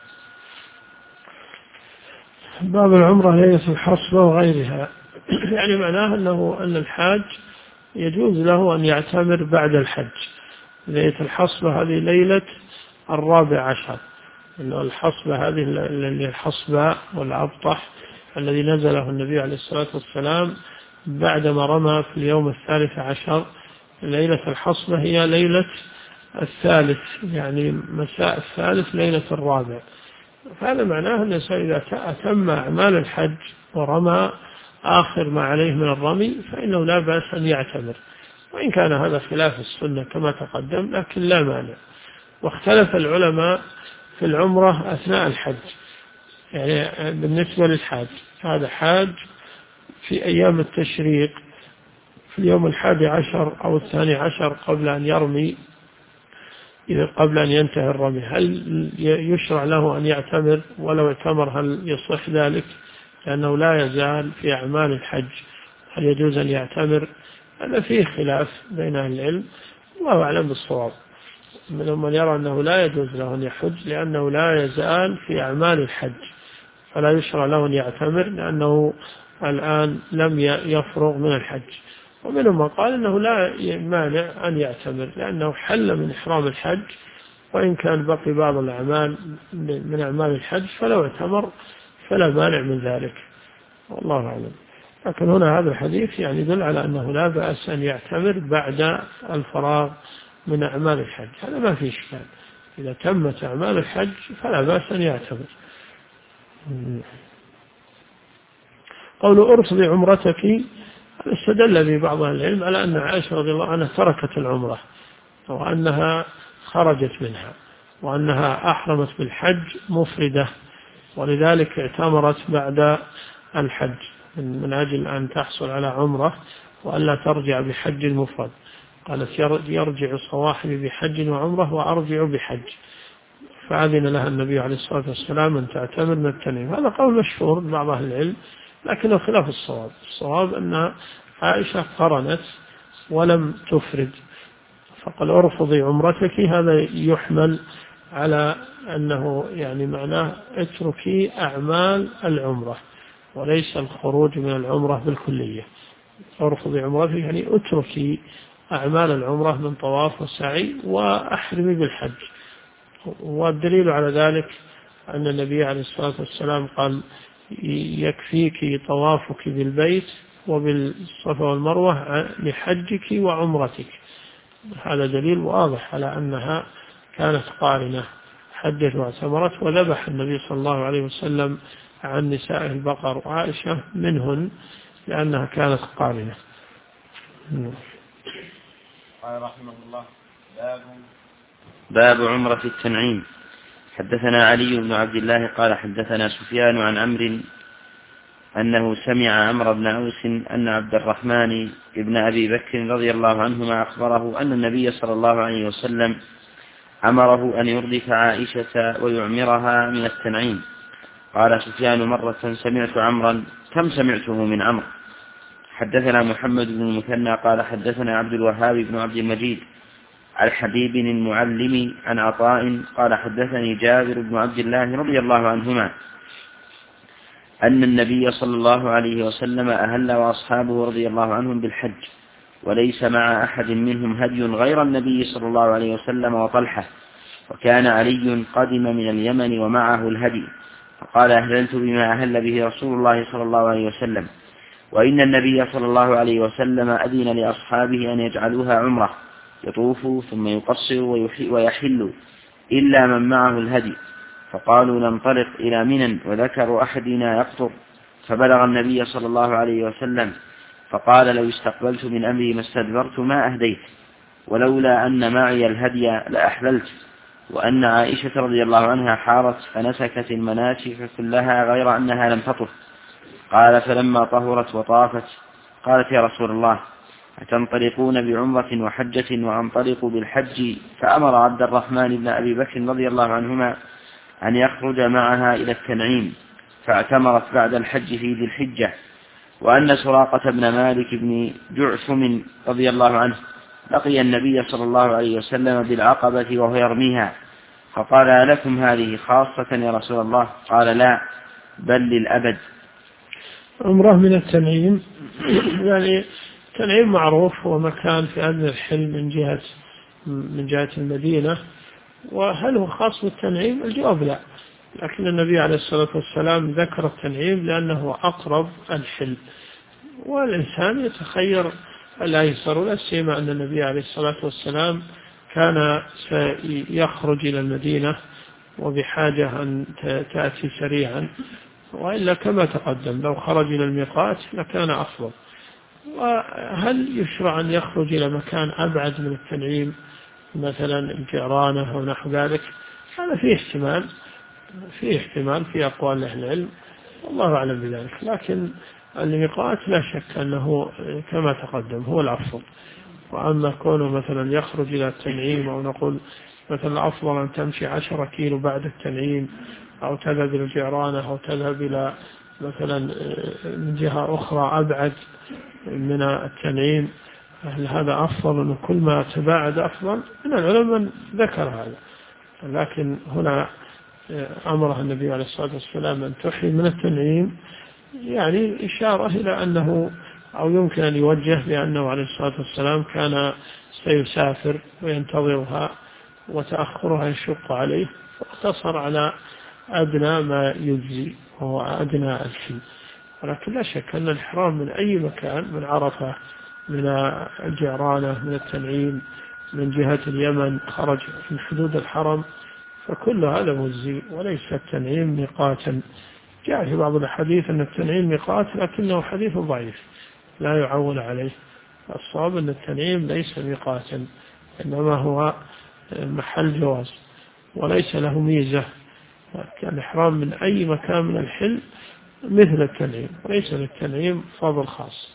باب العمرة ليلة الحصبة وغيرها، يعني معناه أن الحاج يجوز له أن يعتمر بعد الحج. ليلة الحصبة هذه ليلة 14، الحصبة هذه الحصبة والأبطح الذي نزله النبي عليه الصلاة والسلام بعدما رمى في اليوم 13. ليلة الحصبة هي ليلة 3، يعني مساء 3 ليلة 4. فهذا معناه أن الإنسان إذا أتم أعمال الحج ورمى آخر ما عليه من الرمي فإنه لا بأس أن يعتمر، وإن كان هذا خلاف السنة كما تقدم، لكن لا مانع. واختلف العلماء في العمرة أثناء الحج، يعني بالنسبة للحاج، هذا حاج في أيام التشريق في اليوم 11 أو 12 قبل أن يرمي، قبل أن ينتهي الرمي، هل يشرع له أن يعتمر؟ ولو اعتمر هل يصح ذلك؟ لأنه لا يزال في أعمال الحج، هل يجوز أن يعتمر؟ هذا فيه خلاف بين أهل العلم، الله أعلم بالصواب. منهم من يرى أنه لا يجوز له أن يحج لأنه لا يزال في أعمال الحج، فلا يشرع له أن يعتمر لأنه الآن لم يفرغ من الحج. ومنهم من قال أنه لا مانع أن يعتمر لأنه حل من إحرام الحج، وإن كان بقي بعض الأعمال من أعمال الحج فلو اعتمر فلا مانع من ذلك، والله أعلم. لكن هنا هذا الحديث يعني يدل على أنه لا بأس أن يعتمر بعد الفراغ من أعمال الحج، هذا ما في إشكال، إذا تمت أعمال الحج فلا بأس أن يعتمر. قول أرفضي عمرتك، استدل به بعض أهل العلم على أن عائشة رضي الله عنها تركت العمرة وأنها خرجت منها وأنها أحرمت بالحج مفردة، ولذلك اعتمرت بعد الحج من أجل أن تحصل على عمرة وألا ترجع بحج مفرد. قالت يرجع صواحبي بحج وعمرة وأرجع بحج، فأذن لها النبي عليه الصلاة والسلام أن تعتمر من التنعيم. هذا قول مشهور من بعض أهل العلم لكنه خلاف الصواب. الصواب أن عائشة قرنت ولم تفرد، فقال أرفضي عمرتك، هذا يحمل على أنه يعني معناه اتركي أعمال العمرة وليس الخروج من العمرة بالكلية. أرفضي عمرتك يعني اتركي أعمال العمرة من طواف وسعي وأحرمي بالحج. والدليل على ذلك أن النبي عليه الصلاة والسلام قال يكفيك طوافك بالبيت وبالصفا والمروة لحجك وعمرتك، هذا دليل واضح على أنها كانت قارنة، حجت واعتمرت، وذبح النبي صلى الله عليه وسلم عن نساء البقر وعائشة منهن لأنها كانت قارنة.
قال رحمه الله: باب عمرة التنعيم. حدثنا علي بن عبد الله قال حدثنا سفيان عن عمرو أنه سمع عمرو بن أوس أن عبد الرحمن بن أبي بكر رضي الله عنهما أخبره أن النبي صلى الله عليه وسلم أمره أن يردف عائشة ويعمرها من التنعيم. قال سفيان: مرة سمعت عمرا كم سمعته من عمرو. حدثنا محمد بن المثنى قال حدثنا عبد الوهاب بن عبد المجيد عن حبيب المعلم عن عطاء قال حدثني جابر بن عبد الله رضي الله عنهما أن النبي صلى الله عليه وسلم أهل وأصحابه رضي الله عنهم بالحج، وليس مع أحد منهم هدي غير النبي صلى الله عليه وسلم وطلحة، وكان علي قدم من اليمن ومعه الهدي، فقال: أهللت بما أهل به رسول الله صلى الله عليه وسلم، وإن النبي صلى الله عليه وسلم أذن لأصحابه أن يجعلوها عمرة، يطوفوا ثم يقصروا ويحلوا إلا من معه الهدي. فقالوا: ننطلق إلى منى، وذكروا أحدنا يقطر، فبلغ النبي صلى الله عليه وسلم فقال: لو استقبلت من أمري ما استدبرت ما أهديت، ولولا أن معي الهدي لأحللت. وأن عائشة رضي الله عنها حارت فنسكت المناسك كلها غير أنها لم تطف. قال: فلما طهرت وطافت قالت: يا رسول الله، أتنطلقون بعمرة وحجة وأنطلق بالحج؟ فأمر عبد الرحمن بن أبي بكر رضي الله عنهما أن يخرج معها إلى التنعيم، فاعتمرت بعد الحج في ذي الحجة. وأن سراقة بن مالك بن جعثم رضي الله عنه لقي النبي صلى الله عليه وسلم بالعقبة وهو يرميها، فقال: ألكم هذه خاصة يا رسول الله؟ قال: لا، بل للأبد.
عمرة من التنعيم يعني التنعيم معروف هو مكان في أدنى الحل من جهة المدينة، وهل هو خاص بالتنعيم؟ الجواب لا، لكن النبي عليه الصلاة والسلام ذكر التنعيم لأنه أقرب الحل، والإنسان يتخير الأيسر، ولا سيما أن النبي عليه الصلاة والسلام كان سيخرج إلى المدينة وبحاجة أن تأتي سريعا، وإلا كما تقدم لو خرج إلى الميقات لكان أفضل. وهل يشرع أن يخرج إلى مكان أبعد من التنعيم مثلا الجيرانة أو نحو ذلك؟ هذا فيه احتمال في أقوال أهل العلم، والله أعلم بذلك. لكن الميقات لا شك أنه كما تقدم هو الأفضل. وأما كونه مثلا يخرج إلى التنعيم، أو نقول مثلا الأفضل أن تمشي 10 كيلو بعد التنعيم، أو تذهب إلى الجعرانة، أو تذهب إلى مثلا من جهة أخرى أبعد من التنعيم، هذا أفضل، أن كل ما تباعد أفضل. من العلماء ذكر هذا، لكن هنا أمره النبي عليه الصلاة والسلام أن تحي من التنعيم، يعني إشارة إلى أنه، أو يمكن أن يوجه بأنه عليه الصلاة والسلام كان سيسافر وينتظرها وتأخرها يشق عليه، فاقتصر على أدنى ما يجزي وهو أدنى الحل. ولكن لا شك أن الإحرام من أي مكان، من عرفة، من الجعرانة، من التنعيم، من جهة اليمن، خرج من حدود الحرم، فكل هذا مجزي، وليس التنعيم ميقاتا. جاء في بعض الحديث أن التنعيم ميقات، لكنه حديث ضعيف لا يعول عليه. الصواب أن التنعيم ليس ميقاتا، إنما هو محل جواز، وليس له ميزة. الإحرام من أي مكان من الحل مثل التنعيم، وليس للتنعيم فضل خاص.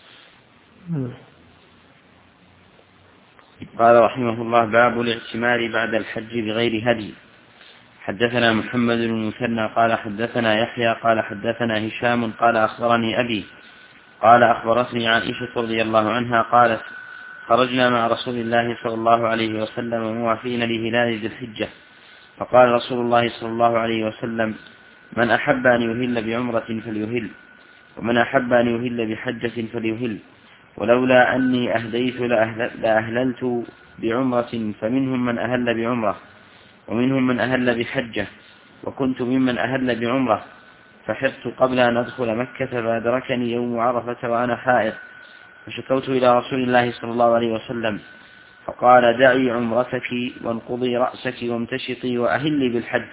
قال رحمه الله: باب الاعتمار بعد الحج بغير هدي. حدثنا محمد بن المثنى قال حدثنا يحيى قال حدثنا هشام قال أخبرني أبي قال أخبرتني عائشة رضي الله عنها قالت: خرجنا مع رسول الله صلى الله عليه وسلم موافين لهلال ذي الحجة، فقال رسول الله صلى الله عليه وسلم: من أحب أن يهل بعمرة فليهل، ومن أحب أن يهل بحجة فليهل، ولولا أني أهديت لأهللت بعمرة، فمنهم من أهل بعمرة ومنهم من أهل بحجة، وكنت ممن أهل بعمرة، فحرت قبل أن أدخل مكة، فأدركني يوم عرفة وأنا حائض، فشكوت إلى رسول الله صلى الله عليه وسلم، فقال: دعي عمرتك وانقضي رأسك وامتشطي وأهلي بالحج.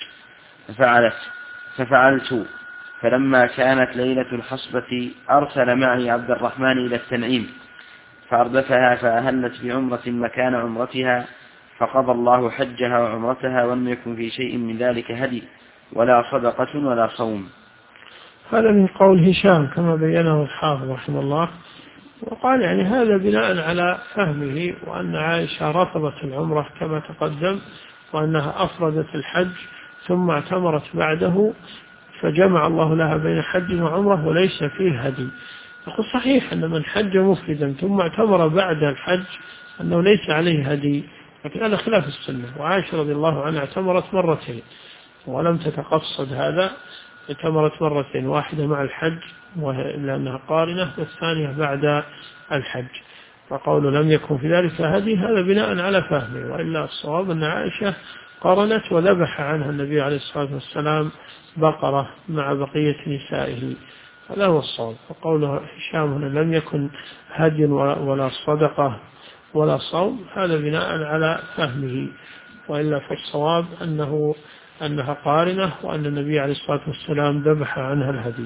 ففعلت. فلما كانت ليلة الحصبة أرسل معي عبد الرحمن إلى التنعيم فأردفها، فأهلت بعمرة مكان عمرتها، فقضى الله حجها وعمرتها، ولم يكن في شيء من ذلك هدي ولا صدقة ولا صوم.
هذا من قول هشام كما بينه الحافظ رحمه الله، وقال يعني هذا بناء على فهمه، وأن عائشة رفضت العمرة كما تقدم، وأنها أفردت الحج ثم اعتمرت بعده، فجمع الله لها بين حج وعمرة وليس فيه هدي. يقول صحيح أن من حج مفردا ثم اعتمر بعد الحج أنه ليس عليه هدي، لكن هذا خلاف السنة. وعائشة رضي الله عنها اعتمرت مرتين ولم تتقصد هذا، اعتمرت مرتين، واحدة مع الحج لأنها قارنة، والثانية بعد الحج. فقول لم يكن في ذلك هدي هذا بناء على فهمه، وإلا الصواب أن عائشة قارنت وذبح عنها النبي عليه الصلاة والسلام بقرة مع بقية نسائه، هذا هو الصواب. وقوله هشام هنا لم يكن هدي ولا صدقة ولا صوم، هذا بناء على فهمه، وإلا فالصواب أنها قارنة، وأن النبي عليه الصلاة والسلام ذبح عنها الهدي.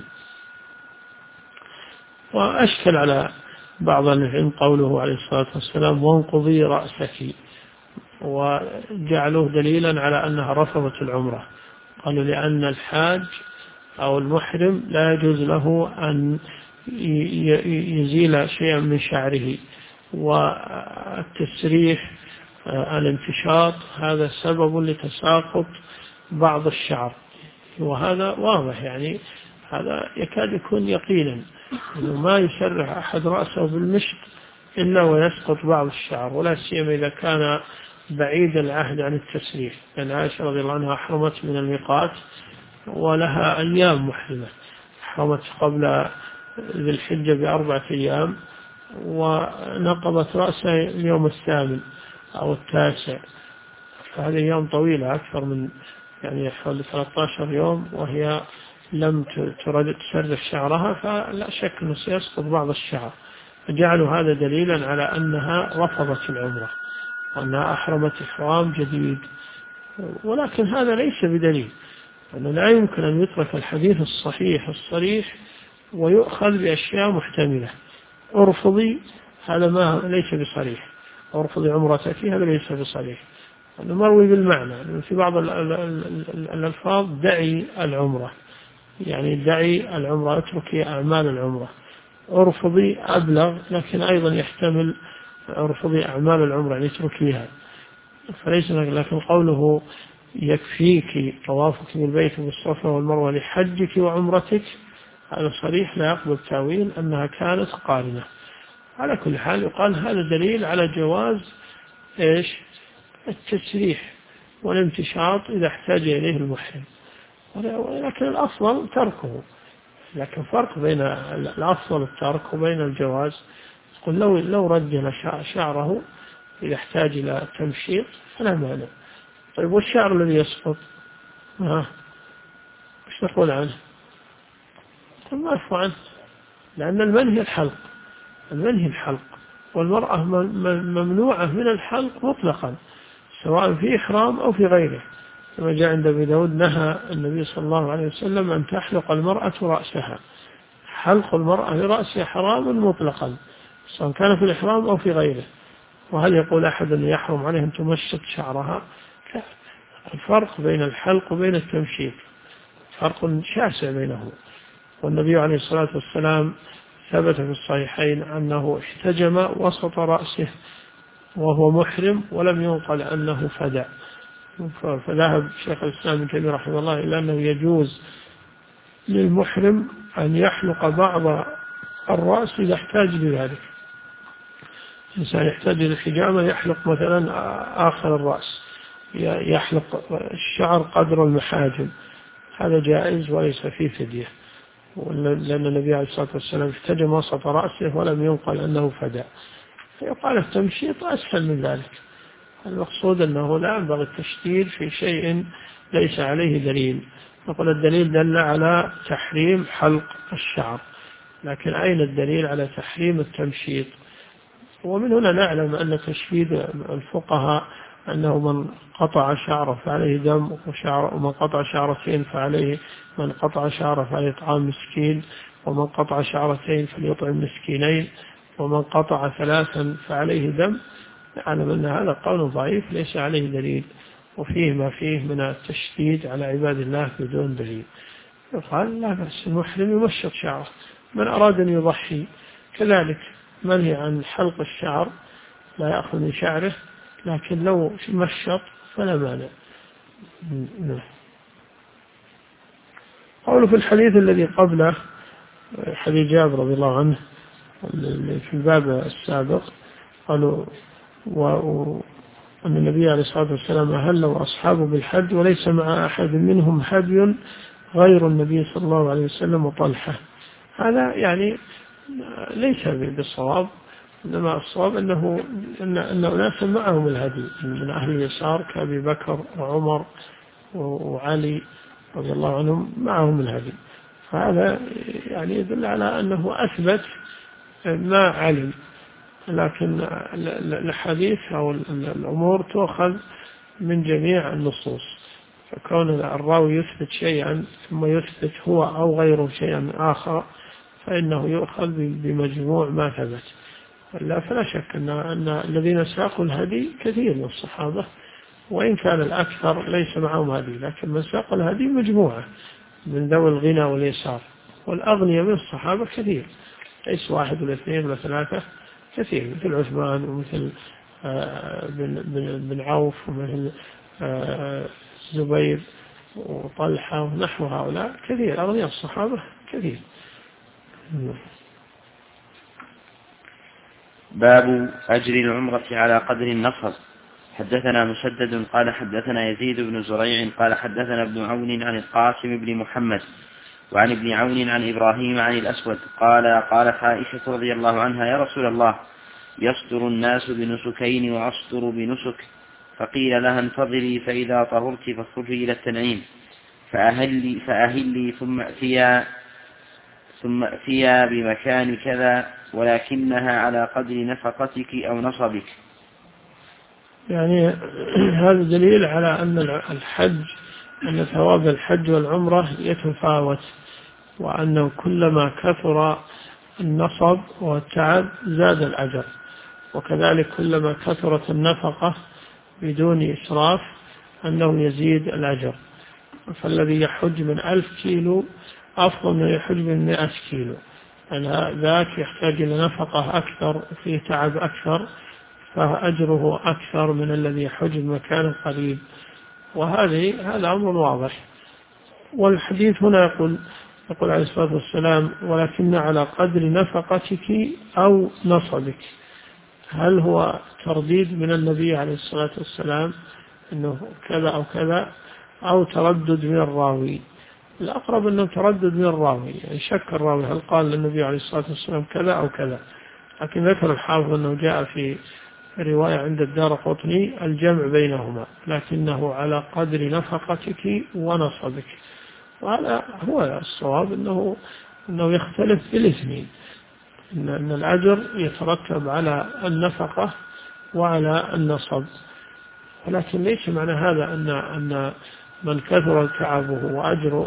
وأشكل على بعض العلم قوله عليه الصلاة والسلام: وانقضي رأسك، وجعلوه دليلا على أنها رفضت العمرة. قالوا لأن الحاج أو المحرم لا يجوز له أن يزيل شيئا من شعره، والتسريح الانتشاط هذا سبب لتساقط بعض الشعر، وهذا واضح، يعني هذا يكاد يكون يقينا أنه ما يسرح أحد رأسه بالمشط إلا ويسقط بعض الشعر، ولا سيما إذا كان بعيد العهد عن التسريح. لأن عائشة رضي الله عنها أحرمت من الميقات ولها أيام محرمة، أحرمت قبل ذي الحجة ب4 أيام، ونقضت رأسها اليوم 8 أو 9، فهذه أيام طويلة أكثر من يعني حوالي 13 يوم، وهي لم ترد تسرح شعرها، فلا شك أنه سيسقط بعض الشعر. فجعلوا هذا دليلا على أنها رفضت العمرة وأنها أحرمت إحرام جديد. ولكن هذا ليس بدليل، أنه لا يمكن أن يترك الحديث الصحيح الصريح ويؤخذ بأشياء محتملة. أرفضي هذا ما ليس بصريح، أرفضي عمرتك هذا ليس بصريح، أنه مروي بالمعنى. في بعض الألفاظ دعي العمرة، يعني دعي العمرة، اتركي أعمال العمرة، ارفضي أبلغ، لكن أيضا يحتمل ارفضي أعمال العمرة يعني اتركيها، فليس. لكن قوله يكفيك طوافك بالبيت والصفا والمروة لحجك وعمرتك هذا صريح لا يقبل تأويل أنها كانت قارنة. على كل حال يقال هذا دليل على جواز إيش التسريح والامتشاط إذا احتاج إليه المحرم، ولكن الأفضل تركه. لكن فرق بين الأفضل الترك وبين الجواز. قل لو رجل شعره إذا احتاج إلى تمشيط فلا مانع. طيب والشعر الذي يسقط وش نقول عنه؟ معفو عنه، لأن المنهي الحلق، والمرأة ممنوعة من الحلق مطلقا سواء في إحرام أو في غيره، كما جاء عند أبي داود نهى النبي صلى الله عليه وسلم أن تحلق المرأة رأسها. حلق المرأة لرأسها حرام مطلقا سواء كان في الإحرام أو في غيره. وهل يقول أحد أن يحرم عليه أن تمشط شعرها؟ لا. الفرق بين الحلق وبين التمشيط فرق شاسع بينهما. والنبي عليه الصلاة والسلام ثبت في الصحيحين أنه احتجم وسط رأسه وهو محرم ولم ينقل أنه فدع. فذهب شيخ الإسلام ابن تيمية رحمه الله إلى أنه يجوز للمحرم أن يحلق بعض الرأس إذا احتاج لذلك. الإنسان يحتاج للحجامة يحلق مثلا آخر الرأس، يحلق الشعر قدر المحاجم، هذا جائز وليس فيه فدية، لأن النبي عليه الصلاة والسلام احتجم وسط رأسه ولم ينقل أنه فدع. فيقال التمشيط أسهل من ذلك. المقصود أنه لا ينبغي التشديد في شيء ليس عليه دليل. نقول الدليل دل على تحريم حلق الشعر، لكن أين الدليل على تحريم التمشيط؟ ومن هنا نعلم أن تشديد الفقهاء أنه من قطع شعره فعليه دم، ومن قطع شعرتين فعليه، من قطع شعره فعليه إطعام مسكين، ومن قطع شعرتين فليطعم مسكينين، ومن قطع 3 فعليه دم. نعلم أن هذا قول ضعيف ليس عليه دليل، وفيه ما فيه من التشديد على عباد الله بدون دليل. يقال لا بأس المحرم يمشط شعره. من أراد أن يضحي كذلك منهي عن حلق الشعر، لا يأخذ من شعره، لكن لو مشط فلا مانع. قوله في الحديث الذي قبله حديث جابر رضي الله عنه في الباب السابق قالوا أن النبي عليه الصلاة والسلام أهل وأصحابه بالحج وليس مع أحد منهم هدي غير النبي صلى الله عليه وسلم وطلحة. هذا يعني ليس بالصواب، إنما الصواب أن أناسا معهم الهدي من أهل اليسار كأبي بكر وعمر وعلي رضي الله عنهم معهم الهدي. فهذا يعني يدل على أنه أثبت ما علم، لكن الحديث أو الأمور تؤخذ من جميع النصوص. فكون الراوي يثبت شيئا ثم يثبت هو أو غيره شيئا آخر فإنه يؤخذ بمجموع ما ثبت. فلا شك أن الذين ساقوا الهدي كثير من الصحابة، وإن كان الأكثر ليس معهم هدي، لكن من ساق الهدي مجموعة من ذوي الغنى واليسار. والأغنياء من الصحابة كثير، ليس 1 ولا 2 ولا 3، كثير، مثل عثمان ومثل بن عوف ومثل الزبير وطلحة ونحو هؤلاء كثير، أغنياء الصحابة كثير.
باب أجر العمرة على قدر النصب. حدثنا مسدد قال حدثنا يزيد بن زريع قال حدثنا ابن عون عن القاسم بن محمد وعن ابن عون عن إبراهيم عن الأسود قالت عائشة رضي الله عنها: يا رسول الله، يصدر الناس بنسكين وأصدر بنسك، فقيل لها: انتظري فإذا طهرت فاخرجي إلى التنعيم فأهلي ثم أتيا بمكان كذا، ولكنها على قدر نفقتك أو نصبك.
يعني هذا دليل على أن ثواب الحج والعمرة يتفاوت، وأنه كلما كثر النصب والتعب زاد الأجر، وكذلك كلما كثرت النفقة بدون إسراف أنه يزيد الأجر. فالذي يحج من 1000 كيلو أفضل من يحج من 100 كيلو، أن ذاك يحتاج إلى نفقة أكثر وفيه تعب أكثر، فأجره أكثر من الذي يحج بمكان قريب، هذا أمر واضح. والحديث هنا يقول عليه الصلاة والسلام: ولكن على قدر نفقتك أو نصبك. هل هو ترديد من النبي عليه الصلاة والسلام أنه كذا أو كذا، أو تردد من الراوي؟ الأقرب أنه تردد من الراوي، يعني شك الراوي هل قال للنبي عليه الصلاة والسلام كذا أو كذا. لكن ذكر الحافظ أنه جاء في رواية عند الدارقطني الجمع بينهما، لكنه على قدر نفقتك ونصبك. وهذا هو الصواب، أنه يختلف بالاثنين، أن الأجر يترتب على النفقة وعلى النصب. ولكن ليس معنى هذا أن من كثر تعبه وأجره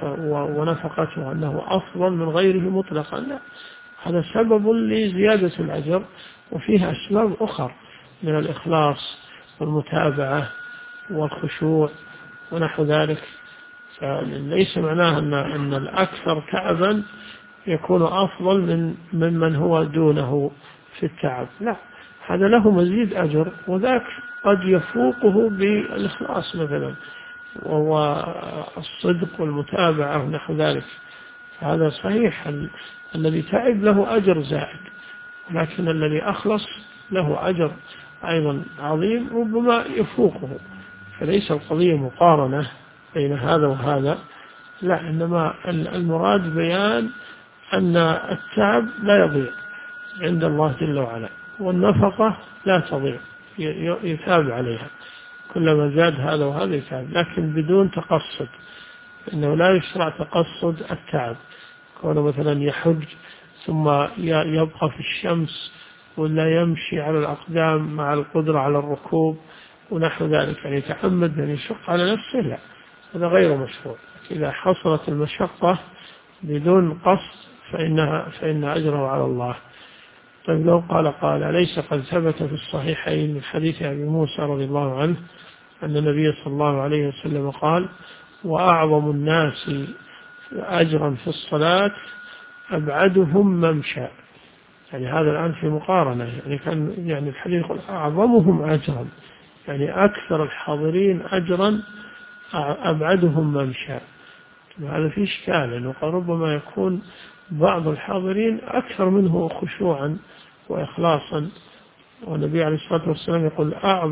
ونفقته أنه أفضل من غيره مطلقا، لا، هذا سبب لزيادة الأجر، وفيها أسباب أخرى من الإخلاص والمتابعة والخشوع ونحو ذلك. فليس معناه أن الأكثر تعبا يكون أفضل من هو دونه في التعب، لا، هذا له مزيد أجر، وذاك قد يفوقه بالإخلاص مثلا وهو الصدق والمتابعة ونحو ذلك. هذا صحيح، الذي تعب له أجر زائد، لكن الذي أخلص له أجر أيضا عظيم ربما يفوقه. فليس القضية مقارنة بين هذا وهذا، لا، إنما المراد بيان أن التعب لا يضيع عند الله جل وعلا، والنفقة لا تضيع، يثاب عليها، كلما زاد هذا وهذا يثاب، لكن بدون تقصد، إنه لا يشرع تقصد التعب، كونه مثلا يحج ثم يبقى في الشمس ولا يمشي على الأقدام مع القدرة على الركوب ونحو ذلك، يعني يتعمد أن يشق على نفسه، لا، هذا غير مشروع. إذا حصلت المشقة بدون قصد فإن أجره على الله. طيب لو قال أليس قد ثبت في الصحيحين من حديث أبي موسى رضي الله عنه أن النبي صلى الله عليه وسلم قال: وأعظم الناس أجرا في الصلاة أبعدهم ممشى. يعني هذا الآن في مقارنة، يعني الحديث يقول أعظمهم أجرا، يعني أكثر الحاضرين أجرا أبعدهم ممشى. وهذا في إشكال، لأنه ربما يكون بعض الحاضرين أكثر منه خشوعا وإخلاصا، والنبي عليه الصلاة والسلام يقول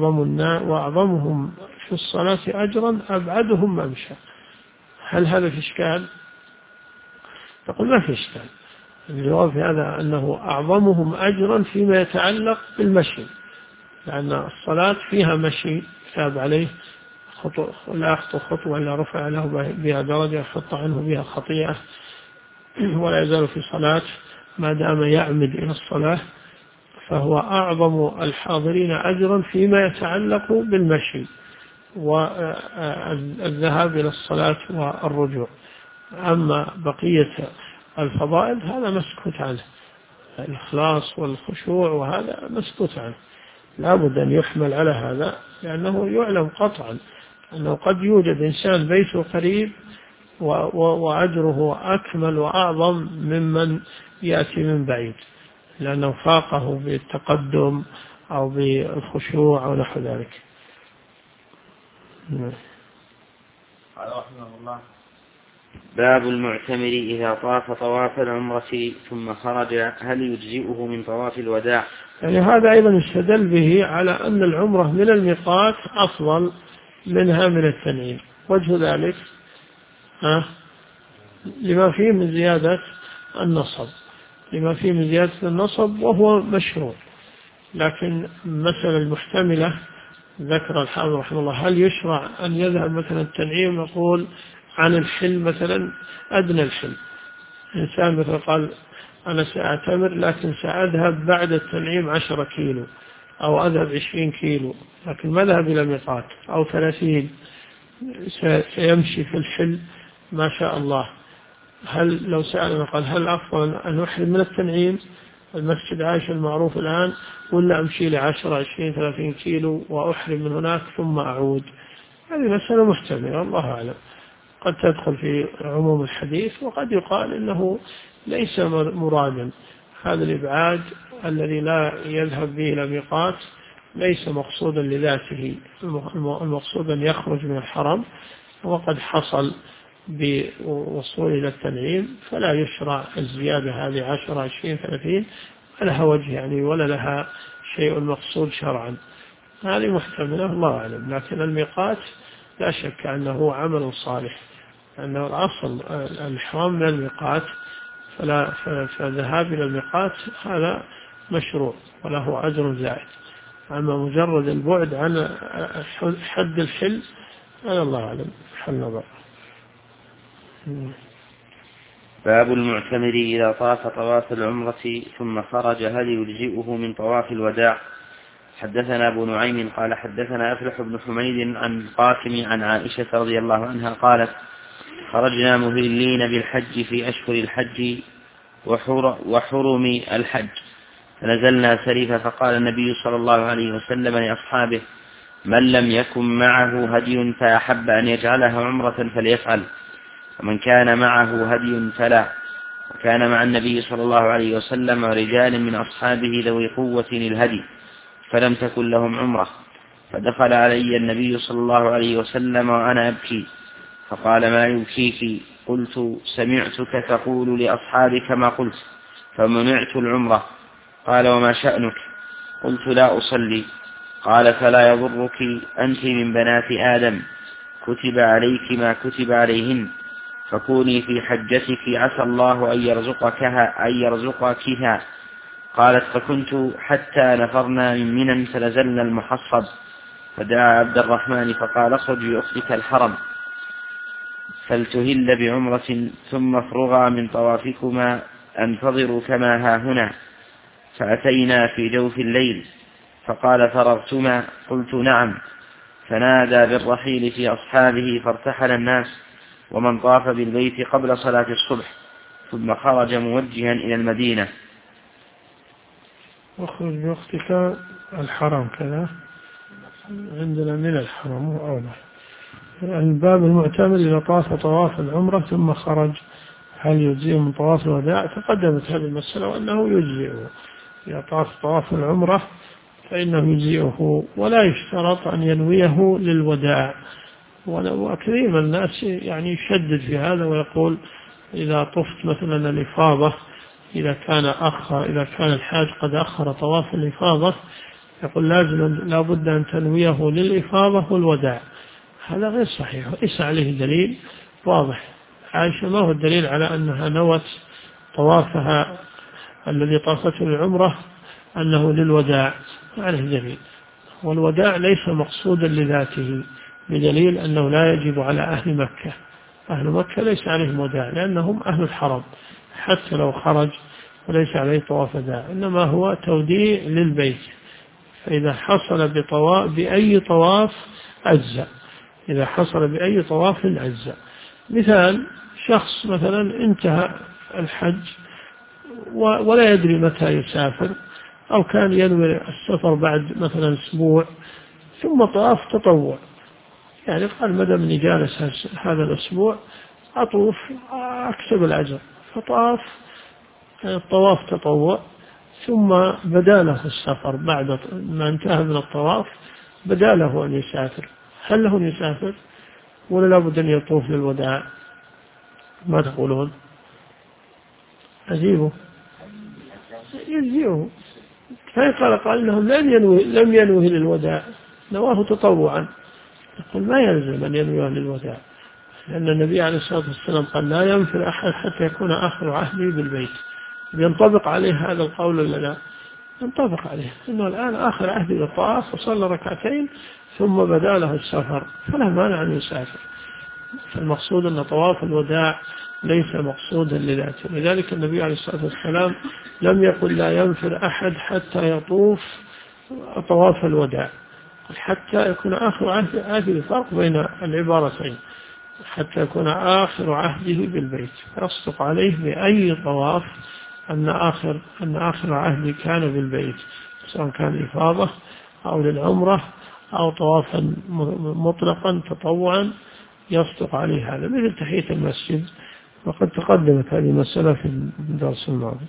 وأعظمهم في الصلاة أجرا أبعدهم ممشى. هل هذا في إشكال؟ تقول ما في إشكال. الجواب في هذا أنه أعظمهم أجرا فيما يتعلق بالمشي، لأن الصلاة فيها مشي يثاب عليه، لا يخطو خطوة إلا رفع له بها درجة، يحط عنه بها خطيئة، ولا يزال في صلاة ما دام يعمد إلى الصلاة، فهو أعظم الحاضرين أجرا فيما يتعلق بالمشي والذهاب إلى الصلاة والرجوع. أما بقية الفضائل هذا مسكوت عنه، الإخلاص والخشوع وهذا مسكوت عنه، لا بد أن يحمل على هذا، لأنه يعلم قطعا أنه قد يوجد إنسان بيته قريب وأجره أكمل وأعظم ممن يأتي من بعيد، لأنه فاقه بالتقدم أو بالخشوع أو نحو ذلك.
قال رحمه الله: باب المعتمر إذا طاف طواف العمرة ثم خرج هل يجزئه من طواف الوداع؟
يعني هذا أيضا يستدل به على أن العمرة من الميقات أفضل منها من التنعيم. وجه ذلك لما فيه من زيادة النصب، وهو مشروع. لكن مسألة المحتملة ذكر الحافظ رحمه الله: هل يشرع أن يذهب مثلا التنعيم نقول عن الحل مثلا أدنى الحل، إنسان مثلا قال أنا سأعتمر لكن سأذهب بعد التنعيم 10 كيلو أو أذهب 20 كيلو، لكن ما ذهب إلى ميقات، أو 30 سيمشي في الحل ما شاء الله. هل لو سألنا قال هل أفضل أن أحرم من التنعيم المسجد عائشة المعروف الآن، ولا أمشي ل 10 20 30 كيلو وأحرم من هناك ثم أعود؟ هذه مسألة محتملة، الله أعلم، قد تدخل في عموم الحديث، وقد يقال إنه ليس مرادا. هذا الإبعاد الذي لا يذهب به إلى الميقات ليس مقصودا لذاته، المقصود أن يخرج من الحرم، وقد حصل بوصول إلى التنعيم، فلا يشرع الزيادة هذه 10 20 30 لها وجه يعني، ولا لها شيء مقصود شرعا. هذه محتملة الله أعلم. لكن الميقات لا شك أنه عمل صالح، أنه الأصل الإحرام من الميقات، فالذهاب إلى الميقات هذا مشروع وله أجر زائد. أما مجرد البعد عن حد الحل هذا الله أعلم حل نظر.
باب المعتمر إذا طاف طواف العمرة ثم خرج هل يجزئه من طواف الوداع؟ حدثنا أبو نعيم قال حدثنا أفلح بن حميد عن قاسم عن عائشة رضي الله عنها قالت خرجنا مهلين بالحج في أشهر الحج وحرم الحج، فنزلنا سريفا، فقال النبي صلى الله عليه وسلم لأصحابه من لم يكن معه هدي فأحب أن يجعلها عمرة فليفعل، ومن كان معه هدي فلا. وكان مع النبي صلى الله عليه وسلم رجال من أصحابه ذوي قوة الهدي فلم تكن لهم عمرة، فدخل علي النبي صلى الله عليه وسلم وأنا أبكي، فقال ما يبكيك؟ قلت سمعتك تقول لأصحابك ما قلت فمنعت العمرة. قال وما شأنك؟ قلت لا أصلي. قال فلا يضرك، أنت من بنات آدم كتب عليك ما كتب عليهن، فكوني في حجتك عسى الله أن يرزقكها. قالت فكنت حتى نفرنا من منى فنزلنا المحصب، فدعا عبد الرحمن فقال اخرج لأختك الحرم فلتهل بعمرة ثم افرغا من طوافكما انتظروا كما ها هنا. فأتينا في جوف الليل فقال فرغتما؟ قلت نعم. فنادى بالرحيل في أصحابه فارتحل الناس، ومن طاف بالبيت قبل صلاة الصبح، ثم خرج موجها إلى المدينة.
واخرج بأختك الحرم كذا عندنا من الحرم أولى. الباب المعتمر إذا طاف طواف العمرة ثم خرج هل يجزئه من طواف الوداع؟ تقدمت هذه المسألة وأنه يجزئه إذا طاف طواف العمرة فإنه يجزئه، ولا يشترط أن ينويه للوداع. وكثير من الناس يعني يشدد في هذا ويقول إذا طفت مثلا الإفاضة، إذا كان الحاج قد أخر طواف الإفاضة يقول لا بد أن تنويه للإفاضة والوداع. هذا غير صحيح، ليس عليه دليل واضح. عائشة ما هو الدليل على أنها نوت طوافها الذي طافته العمرة أنه للوداع؟ ما عليه دليل، والوداع ليس مقصودا لذاته، بدليل أنه لا يجب على أهل مكة. أهل مكة ليس عليهم وداع لأنهم أهل الحرم، حتى لو خرج وليس عليه طواف وداع، إنما هو توديع للبيت. فإذا حصل بأي طواف أجزأ، إذا حصل بأي طواف أجزأ. مثال شخص مثلا انتهى الحج ولا يدري متى يسافر، أو كان ينوي السفر بعد مثلا أسبوع ثم طاف تطوع، يعني قال مدى من جالس هذا الأسبوع أطوف أكسب الأجر، فطاف الطواف تطوع، ثم بدا له السفر بعد ما انتهى من الطواف، بدا له أن يسافر. هل له أن يسافر ولا لابد أن يطوف للوداع؟ ما تقولون؟ أجيبه يجزئه. قال إنهم لم ينوه للوداع، نواه تطوعا. يقول ما يلزم أن ينويه للوداع، لأن النبي عليه الصلاة والسلام قال لا ينفر أحد حتى يكون آخر عهده بالبيت. ينطبق عليه هذا القول ولا لا؟ ينطبق عليه إنه الآن آخر عهده بالطواف وصلى ركعتين ثم بدا له السفر، فلا مانع أن يسافر. فالمقصود أن طواف الوداع ليس مقصودا لذاته، لذلك النبي عليه الصلاة والسلام لم يقل لا ينفر أحد حتى يطوف طواف الوداع، حتى يكون آخر عهده. الفرق بين العبارتين، حتى يكون آخر عهده بالبيت، يصدق عليه بأي طواف أن آخر عهده كان بالبيت، سواء كان إفاضة أو للعمرة أو طوافا مطلقا تطوعا، يصدق عليه هذا. مثل تحية المسجد وقد تقدمت هذه المسألة في الدرس الماضي.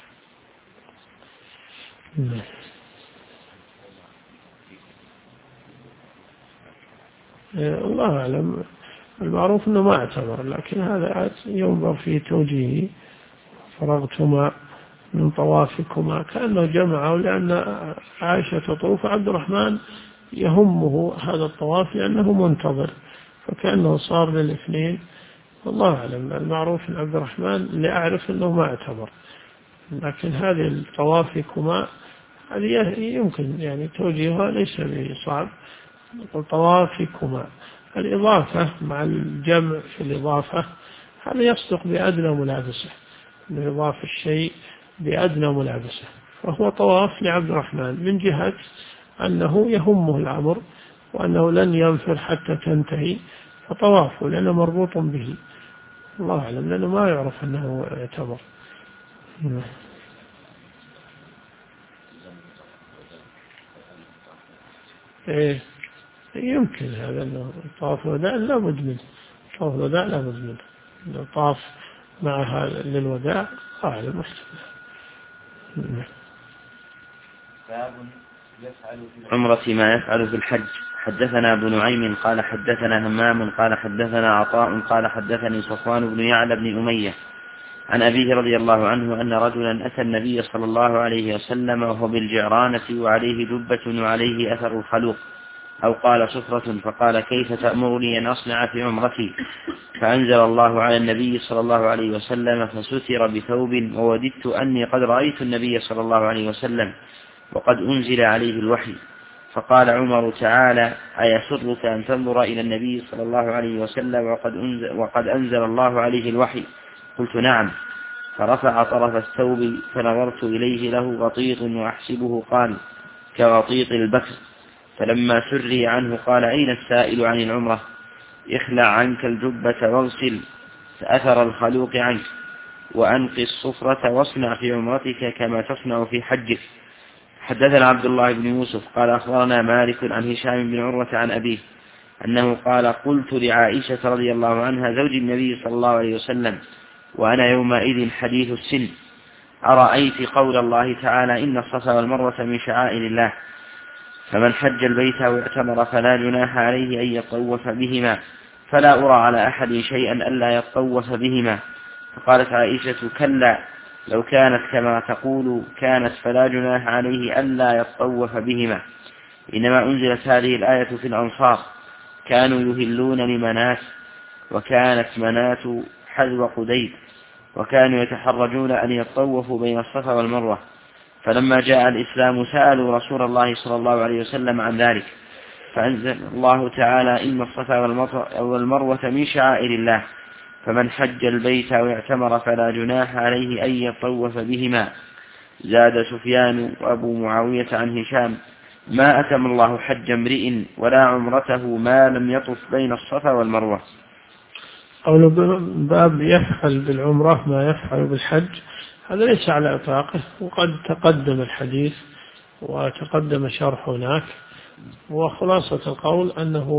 الله أعلم، المعروف أنه ما اعتبر، لكن هذا ينظر في توجيهه. فرغتما من طوافكما، كأنه جمعه، لأن عائشة تطوف عبد الرحمن يهمه هذا الطواف لأنه منتظر، فكأنه صار للاثنين. والله أعلم، المعروف أن عبد الرحمن اللي أعرف أنه ما اعتبر، لكن هذه الطوافكما هذه يمكن يعني توجيهها ليس بصعب. طوافكما، الإضافة مع الجمع في الإضافة هذا يصدق بأدنى ملابسة، يضاف الشيء بأدنى ملابسة، فهو طواف لعبد الرحمن من جهة أنه يهمه الأمر وأنه لن ينفر حتى تنتهي، فطوافه لأنه مربوط به. الله أعلم، لأنه ما يعرف أنه اعتبر. إيه يمكن هذا، أنه طواف الوداع لابد منه، طواف الوداع لابد منه، لو طاف معها للوداع أعلم.
باب يفعل في العمرة ما يفعل في الحج. حدثنا ابن نعيم قال حدثنا همام قال حدثنا عطاء قال حدثني صفوان بن يعلى بن أمية عن أبيه رضي الله عنه أن رجلا أتى النبي صلى الله عليه وسلم وهو بالجعرانة وعليه جبة وعليه أثر الخلوق أو قال صفرة، فقال كيف تأمرني أن أصنع في عمرتي؟ فأنزل الله على النبي صلى الله عليه وسلم فستر بثوب، ووددت أني قد رأيت النبي صلى الله عليه وسلم وقد أنزل عليه الوحي. فقال عمر تعالى أيسرك أن تنظر إلى النبي صلى الله عليه وسلم وقد أنزل الله عليه الوحي؟ قلت نعم. فرفع طرف الثوب فنظرت إليه له غطيط وأحسبه قال كغطيط البكر. فلما سري عنه قال أين السائل عن العمرة؟ اخلع عنك الجبة واغسل أثر الخلوق عنك وأنقي الصفرة واصنع في عمرتك كما تصنع في حجك. حدثنا عبد الله بن يوسف قال أخبرنا مالك عن هشام بن عروة عن أبيه أنه قال قلت لعائشة رضي الله عنها زوج النبي صلى الله عليه وسلم وأنا يومئذ حديث السن أرأيت قول الله تعالى إن الصفا والمروة من شعائر الله فمن حج البيت واعتمر فلا جناح عليه أن يطوف بهما فلا أرى على أحد شيئا ألا يطوف بهما. فقالت عائشة كلا لو كانت كما تقول كانت فلا جناح عليه ألا يطوف بهما، إنما أنزلت هذه الآية في الأنصار كانوا يهلون لمنات وكانت منات حذو قديد وكانوا يتحرجون أن يطوفوا بين الصفا والمروة، فلما جاء الإسلام سألوا رسول الله صلى الله عليه وسلم عن ذلك فأنزل الله تعالى إن الصفا والمروة من شعائر الله فمن حج البيت واعتمر فلا جناح عليه أن يطوف بهما. زاد سفيان وأبو معاوية عن هشام ما أتم الله حج امرئ ولا عمرته ما لم يطف بين الصفا والمروة.
قول باب يفعل بالعمرة ما يفعل بالحج، هذا ليس على إطلاقه، وقد تقدم الحديث وتقدم شرح هناك، وخلاصة القول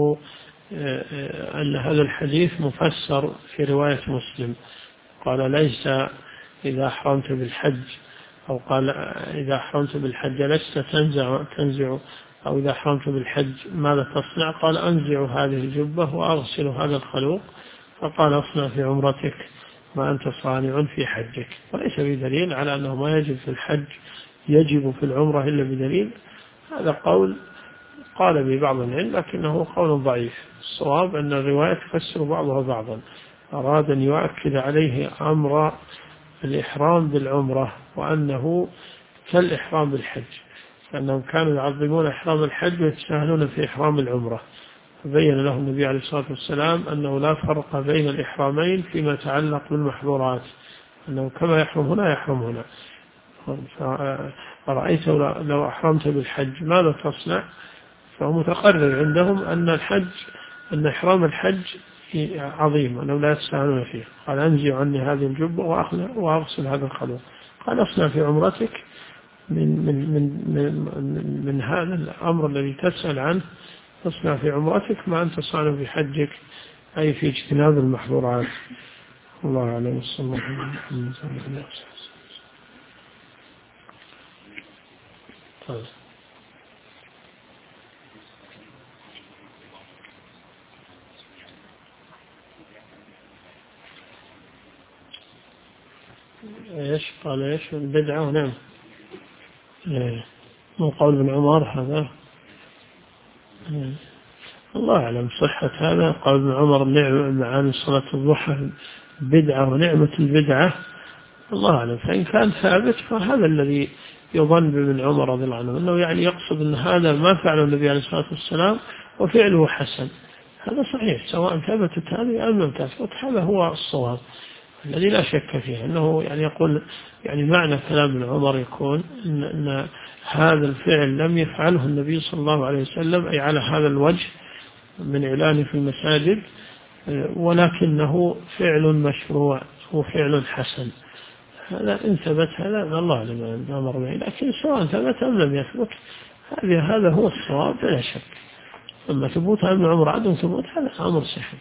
أن هذا الحديث مفسر في رواية مسلم، قال ليس إذا أحرمت بالحج، أو قال إذا أحرمت بالحج لست تنزع، أو إذا أحرمت بالحج ماذا تصنع؟ قال أنزع هذه الجبة وأغسل هذا الخلوق، فقال اصنع في عمرتك ما أنت صانع في حجك. وليس بدليل على أنه ما يجب في الحج يجب في العمرة إلا بدليل. هذا قول قال به بعض العلم لكنه قول ضعيف. الصواب أن الرواية تفسر بعضها بعضا، أراد أن يؤكد عليه أمر الإحرام بالعمرة وأنه كالإحرام بالحج، لأنهم كانوا يعظمون إحرام الحج ويتساهلون في إحرام العمرة، فبين له النبي عليه الصلاة والسلام أنه لا فرق بين الإحرامين فيما يتعلق بالمحظورات، أنه كما يحرم هنا يحرم هنا. فرأيت لو أحرمت بالحج ماذا تصنع؟ فهو متقرر عندهم أن إحرام الحج عظيم أنه لا يتساهلون فيه. قال أنزع عني هذه الجبة وأغسل هذا الخلوق. قال أصنع في عمرتك من هذا الأمر الذي تسأل عنه، تصنع في عمرتك ما أنت صانع في حجك، أي في اجتناب المحظورات. الله عليه وسلم. طيب. ايش قال؟ ايش البدعة؟ نعم. من قول ابن عمر هذا. الله أعلم صحة هذا. قول ابن عمر نعم عن صلاة الضحى بدعة ونعمة البدعة، الله أعلم. فإن كان ثابت فهذا الذي يظن بابن عمر رضي الله عنه، أنه يعني يقصد أن هذا ما فعله النبي عليه الصلاة والسلام وفعله حسن. هذا صحيح سواء ثبتت هذه أو لم تثبت، هذا هو الصواب الذي لا شك فيه. أنه يعني يقول يعني معنى كلام ابن عمر يكون أن هذا الفعل لم يفعله النبي صلى الله عليه وسلم أي على هذا الوجه من إعلانه في المساجد، ولكنه فعل مشروع وفعل حسن. هذا إن ثبت هذا الله أعلم أمر به، لكن سواء ثبت أم لم يثبت هذا هو الصواب بلا شك. أما ثبوتها ابن عمر عدم ثبوت هذا أمر صحيح.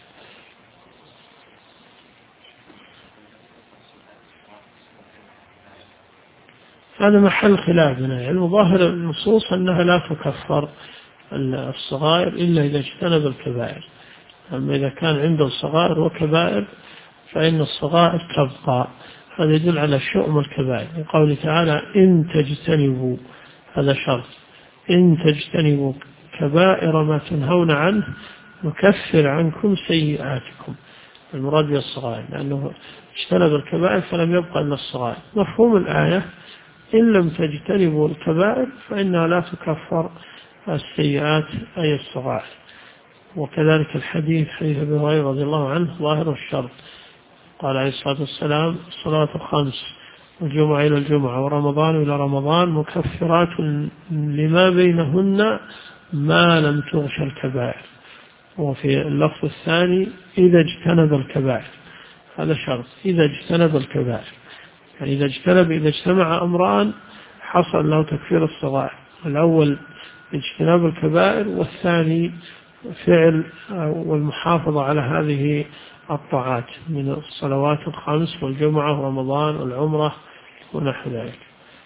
هذا محل خلافنا. يعني ظاهر النصوص أنها لا تكفر الصغائر إلا إذا اجتنب الكبائر. أما إذا كان عنده صغائر وكبائر فإن الصغائر تبقى. هذا يدل على شؤم الكبائر. قوله تعالى إن تجتنبوا، هذا شرط، إن تجتنبوا كبائر ما تنهون عنه نكفر عنكم سيئاتكم. المراد بالصغائر لأنه اجتنب الكبائر فلم يبقى إلا الصغائر. مفهوم الآية إن لم تجتنبوا الكبائر فإنها لا تكفر السيئات أي الصغائر. وكذلك الحديث حديث أبي هريرة رضي الله عنه ظاهر الشرط. قال عليه الصلاة والسلام الصلاة الخمس والجمعة إلى الجمعة ورمضان إلى رمضان مكفرات لما بينهن ما لم تغش الكبائر. وفي اللفظ الثاني إذا اجتنب الكبائر. هذا شرط إذا اجتنب الكبائر، يعني إذا اجتمع أمران حصل له تكفير الصغائر. الأول اجتناب الكبائر، والثاني فعل والمحافظة على هذه الطاعات من الصلوات الخمس والجمعة ورمضان والعمرة ونحو ذلك.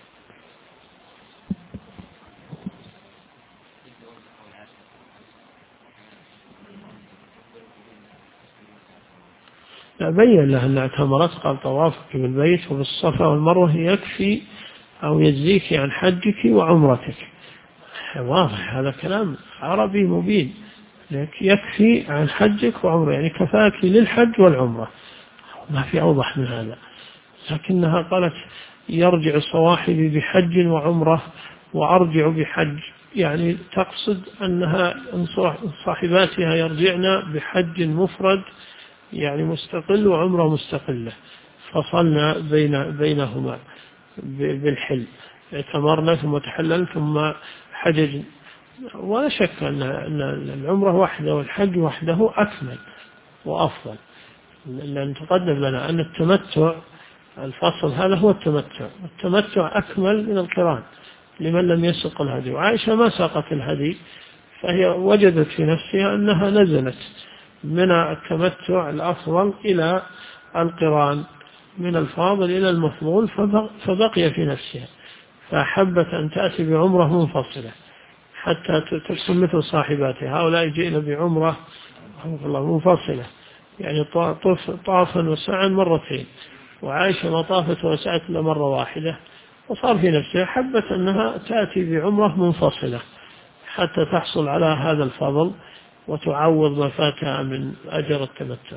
لا بين له أن اعتمرت قال طوافك بالبيت وبالصفا والمروة يكفي أو يجزيك عن حجك وعمرتك. واضح هذا كلام عربي مبين. يكفي عن حجك وعمرة يعني كفاك للحج والعمرة، ما في أوضح من هذا. لكنها قالت يرجع صواحبي بحج وعمرة وأرجع بحج، يعني تقصد أنها صاحباتها يرجعن بحج مفرد يعني مستقل وعمرة مستقلة، فصلنا بينهما بالحل، اعتمرنا ثم تحلل ثم حجج. ولا شك أن العمرة وحده والحج وحده أكمل وأفضل، لأن تقدم لنا أن التمتع الفصل هذا هو التمتع أكمل من القران لمن لم يسق الهدي. وعائشة ما ساقت الهدي فهي وجدت في نفسها أنها نزلت من التمتع الأفضل إلى القران، من الفاضل إلى المفضول، فبقي في نفسها، فأحبت أن تأتي بعمرة منفصلة حتى ترسم مثل صاحباتها. هؤلاء جئنا بعمرة منفصلة يعني طافا وسعا مرتين، وعائشة ما طافت وسعت إلا مرة واحدة، وصار في نفسها حبت أنها تأتي بعمرة منفصلة حتى تحصل على هذا الفضل وتعوض ما فاتها من أجر التمتع.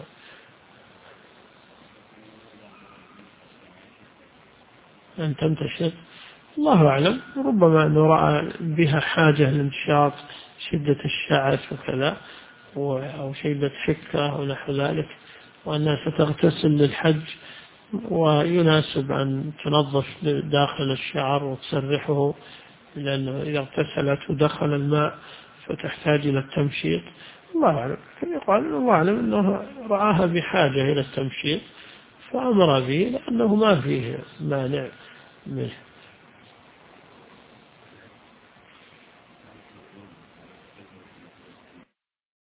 أن تمتشط الله أعلم، ربما أنه رأى بها حاجة لانتشاط شدة الشعث وكذا أو شدة حكة ونحو ذلك، وأنها ستغتسل للحج ويناسب أن تنظف داخل الشعر وتسرحه، لأنه إذا اغتسلت ودخل الماء فتحتاج إلى التمشيط. الله أعلم. يقال الله أعلم أنه رآها بحاجة إلى التمشيط فأمر به لأنه ما فيه مانع منه.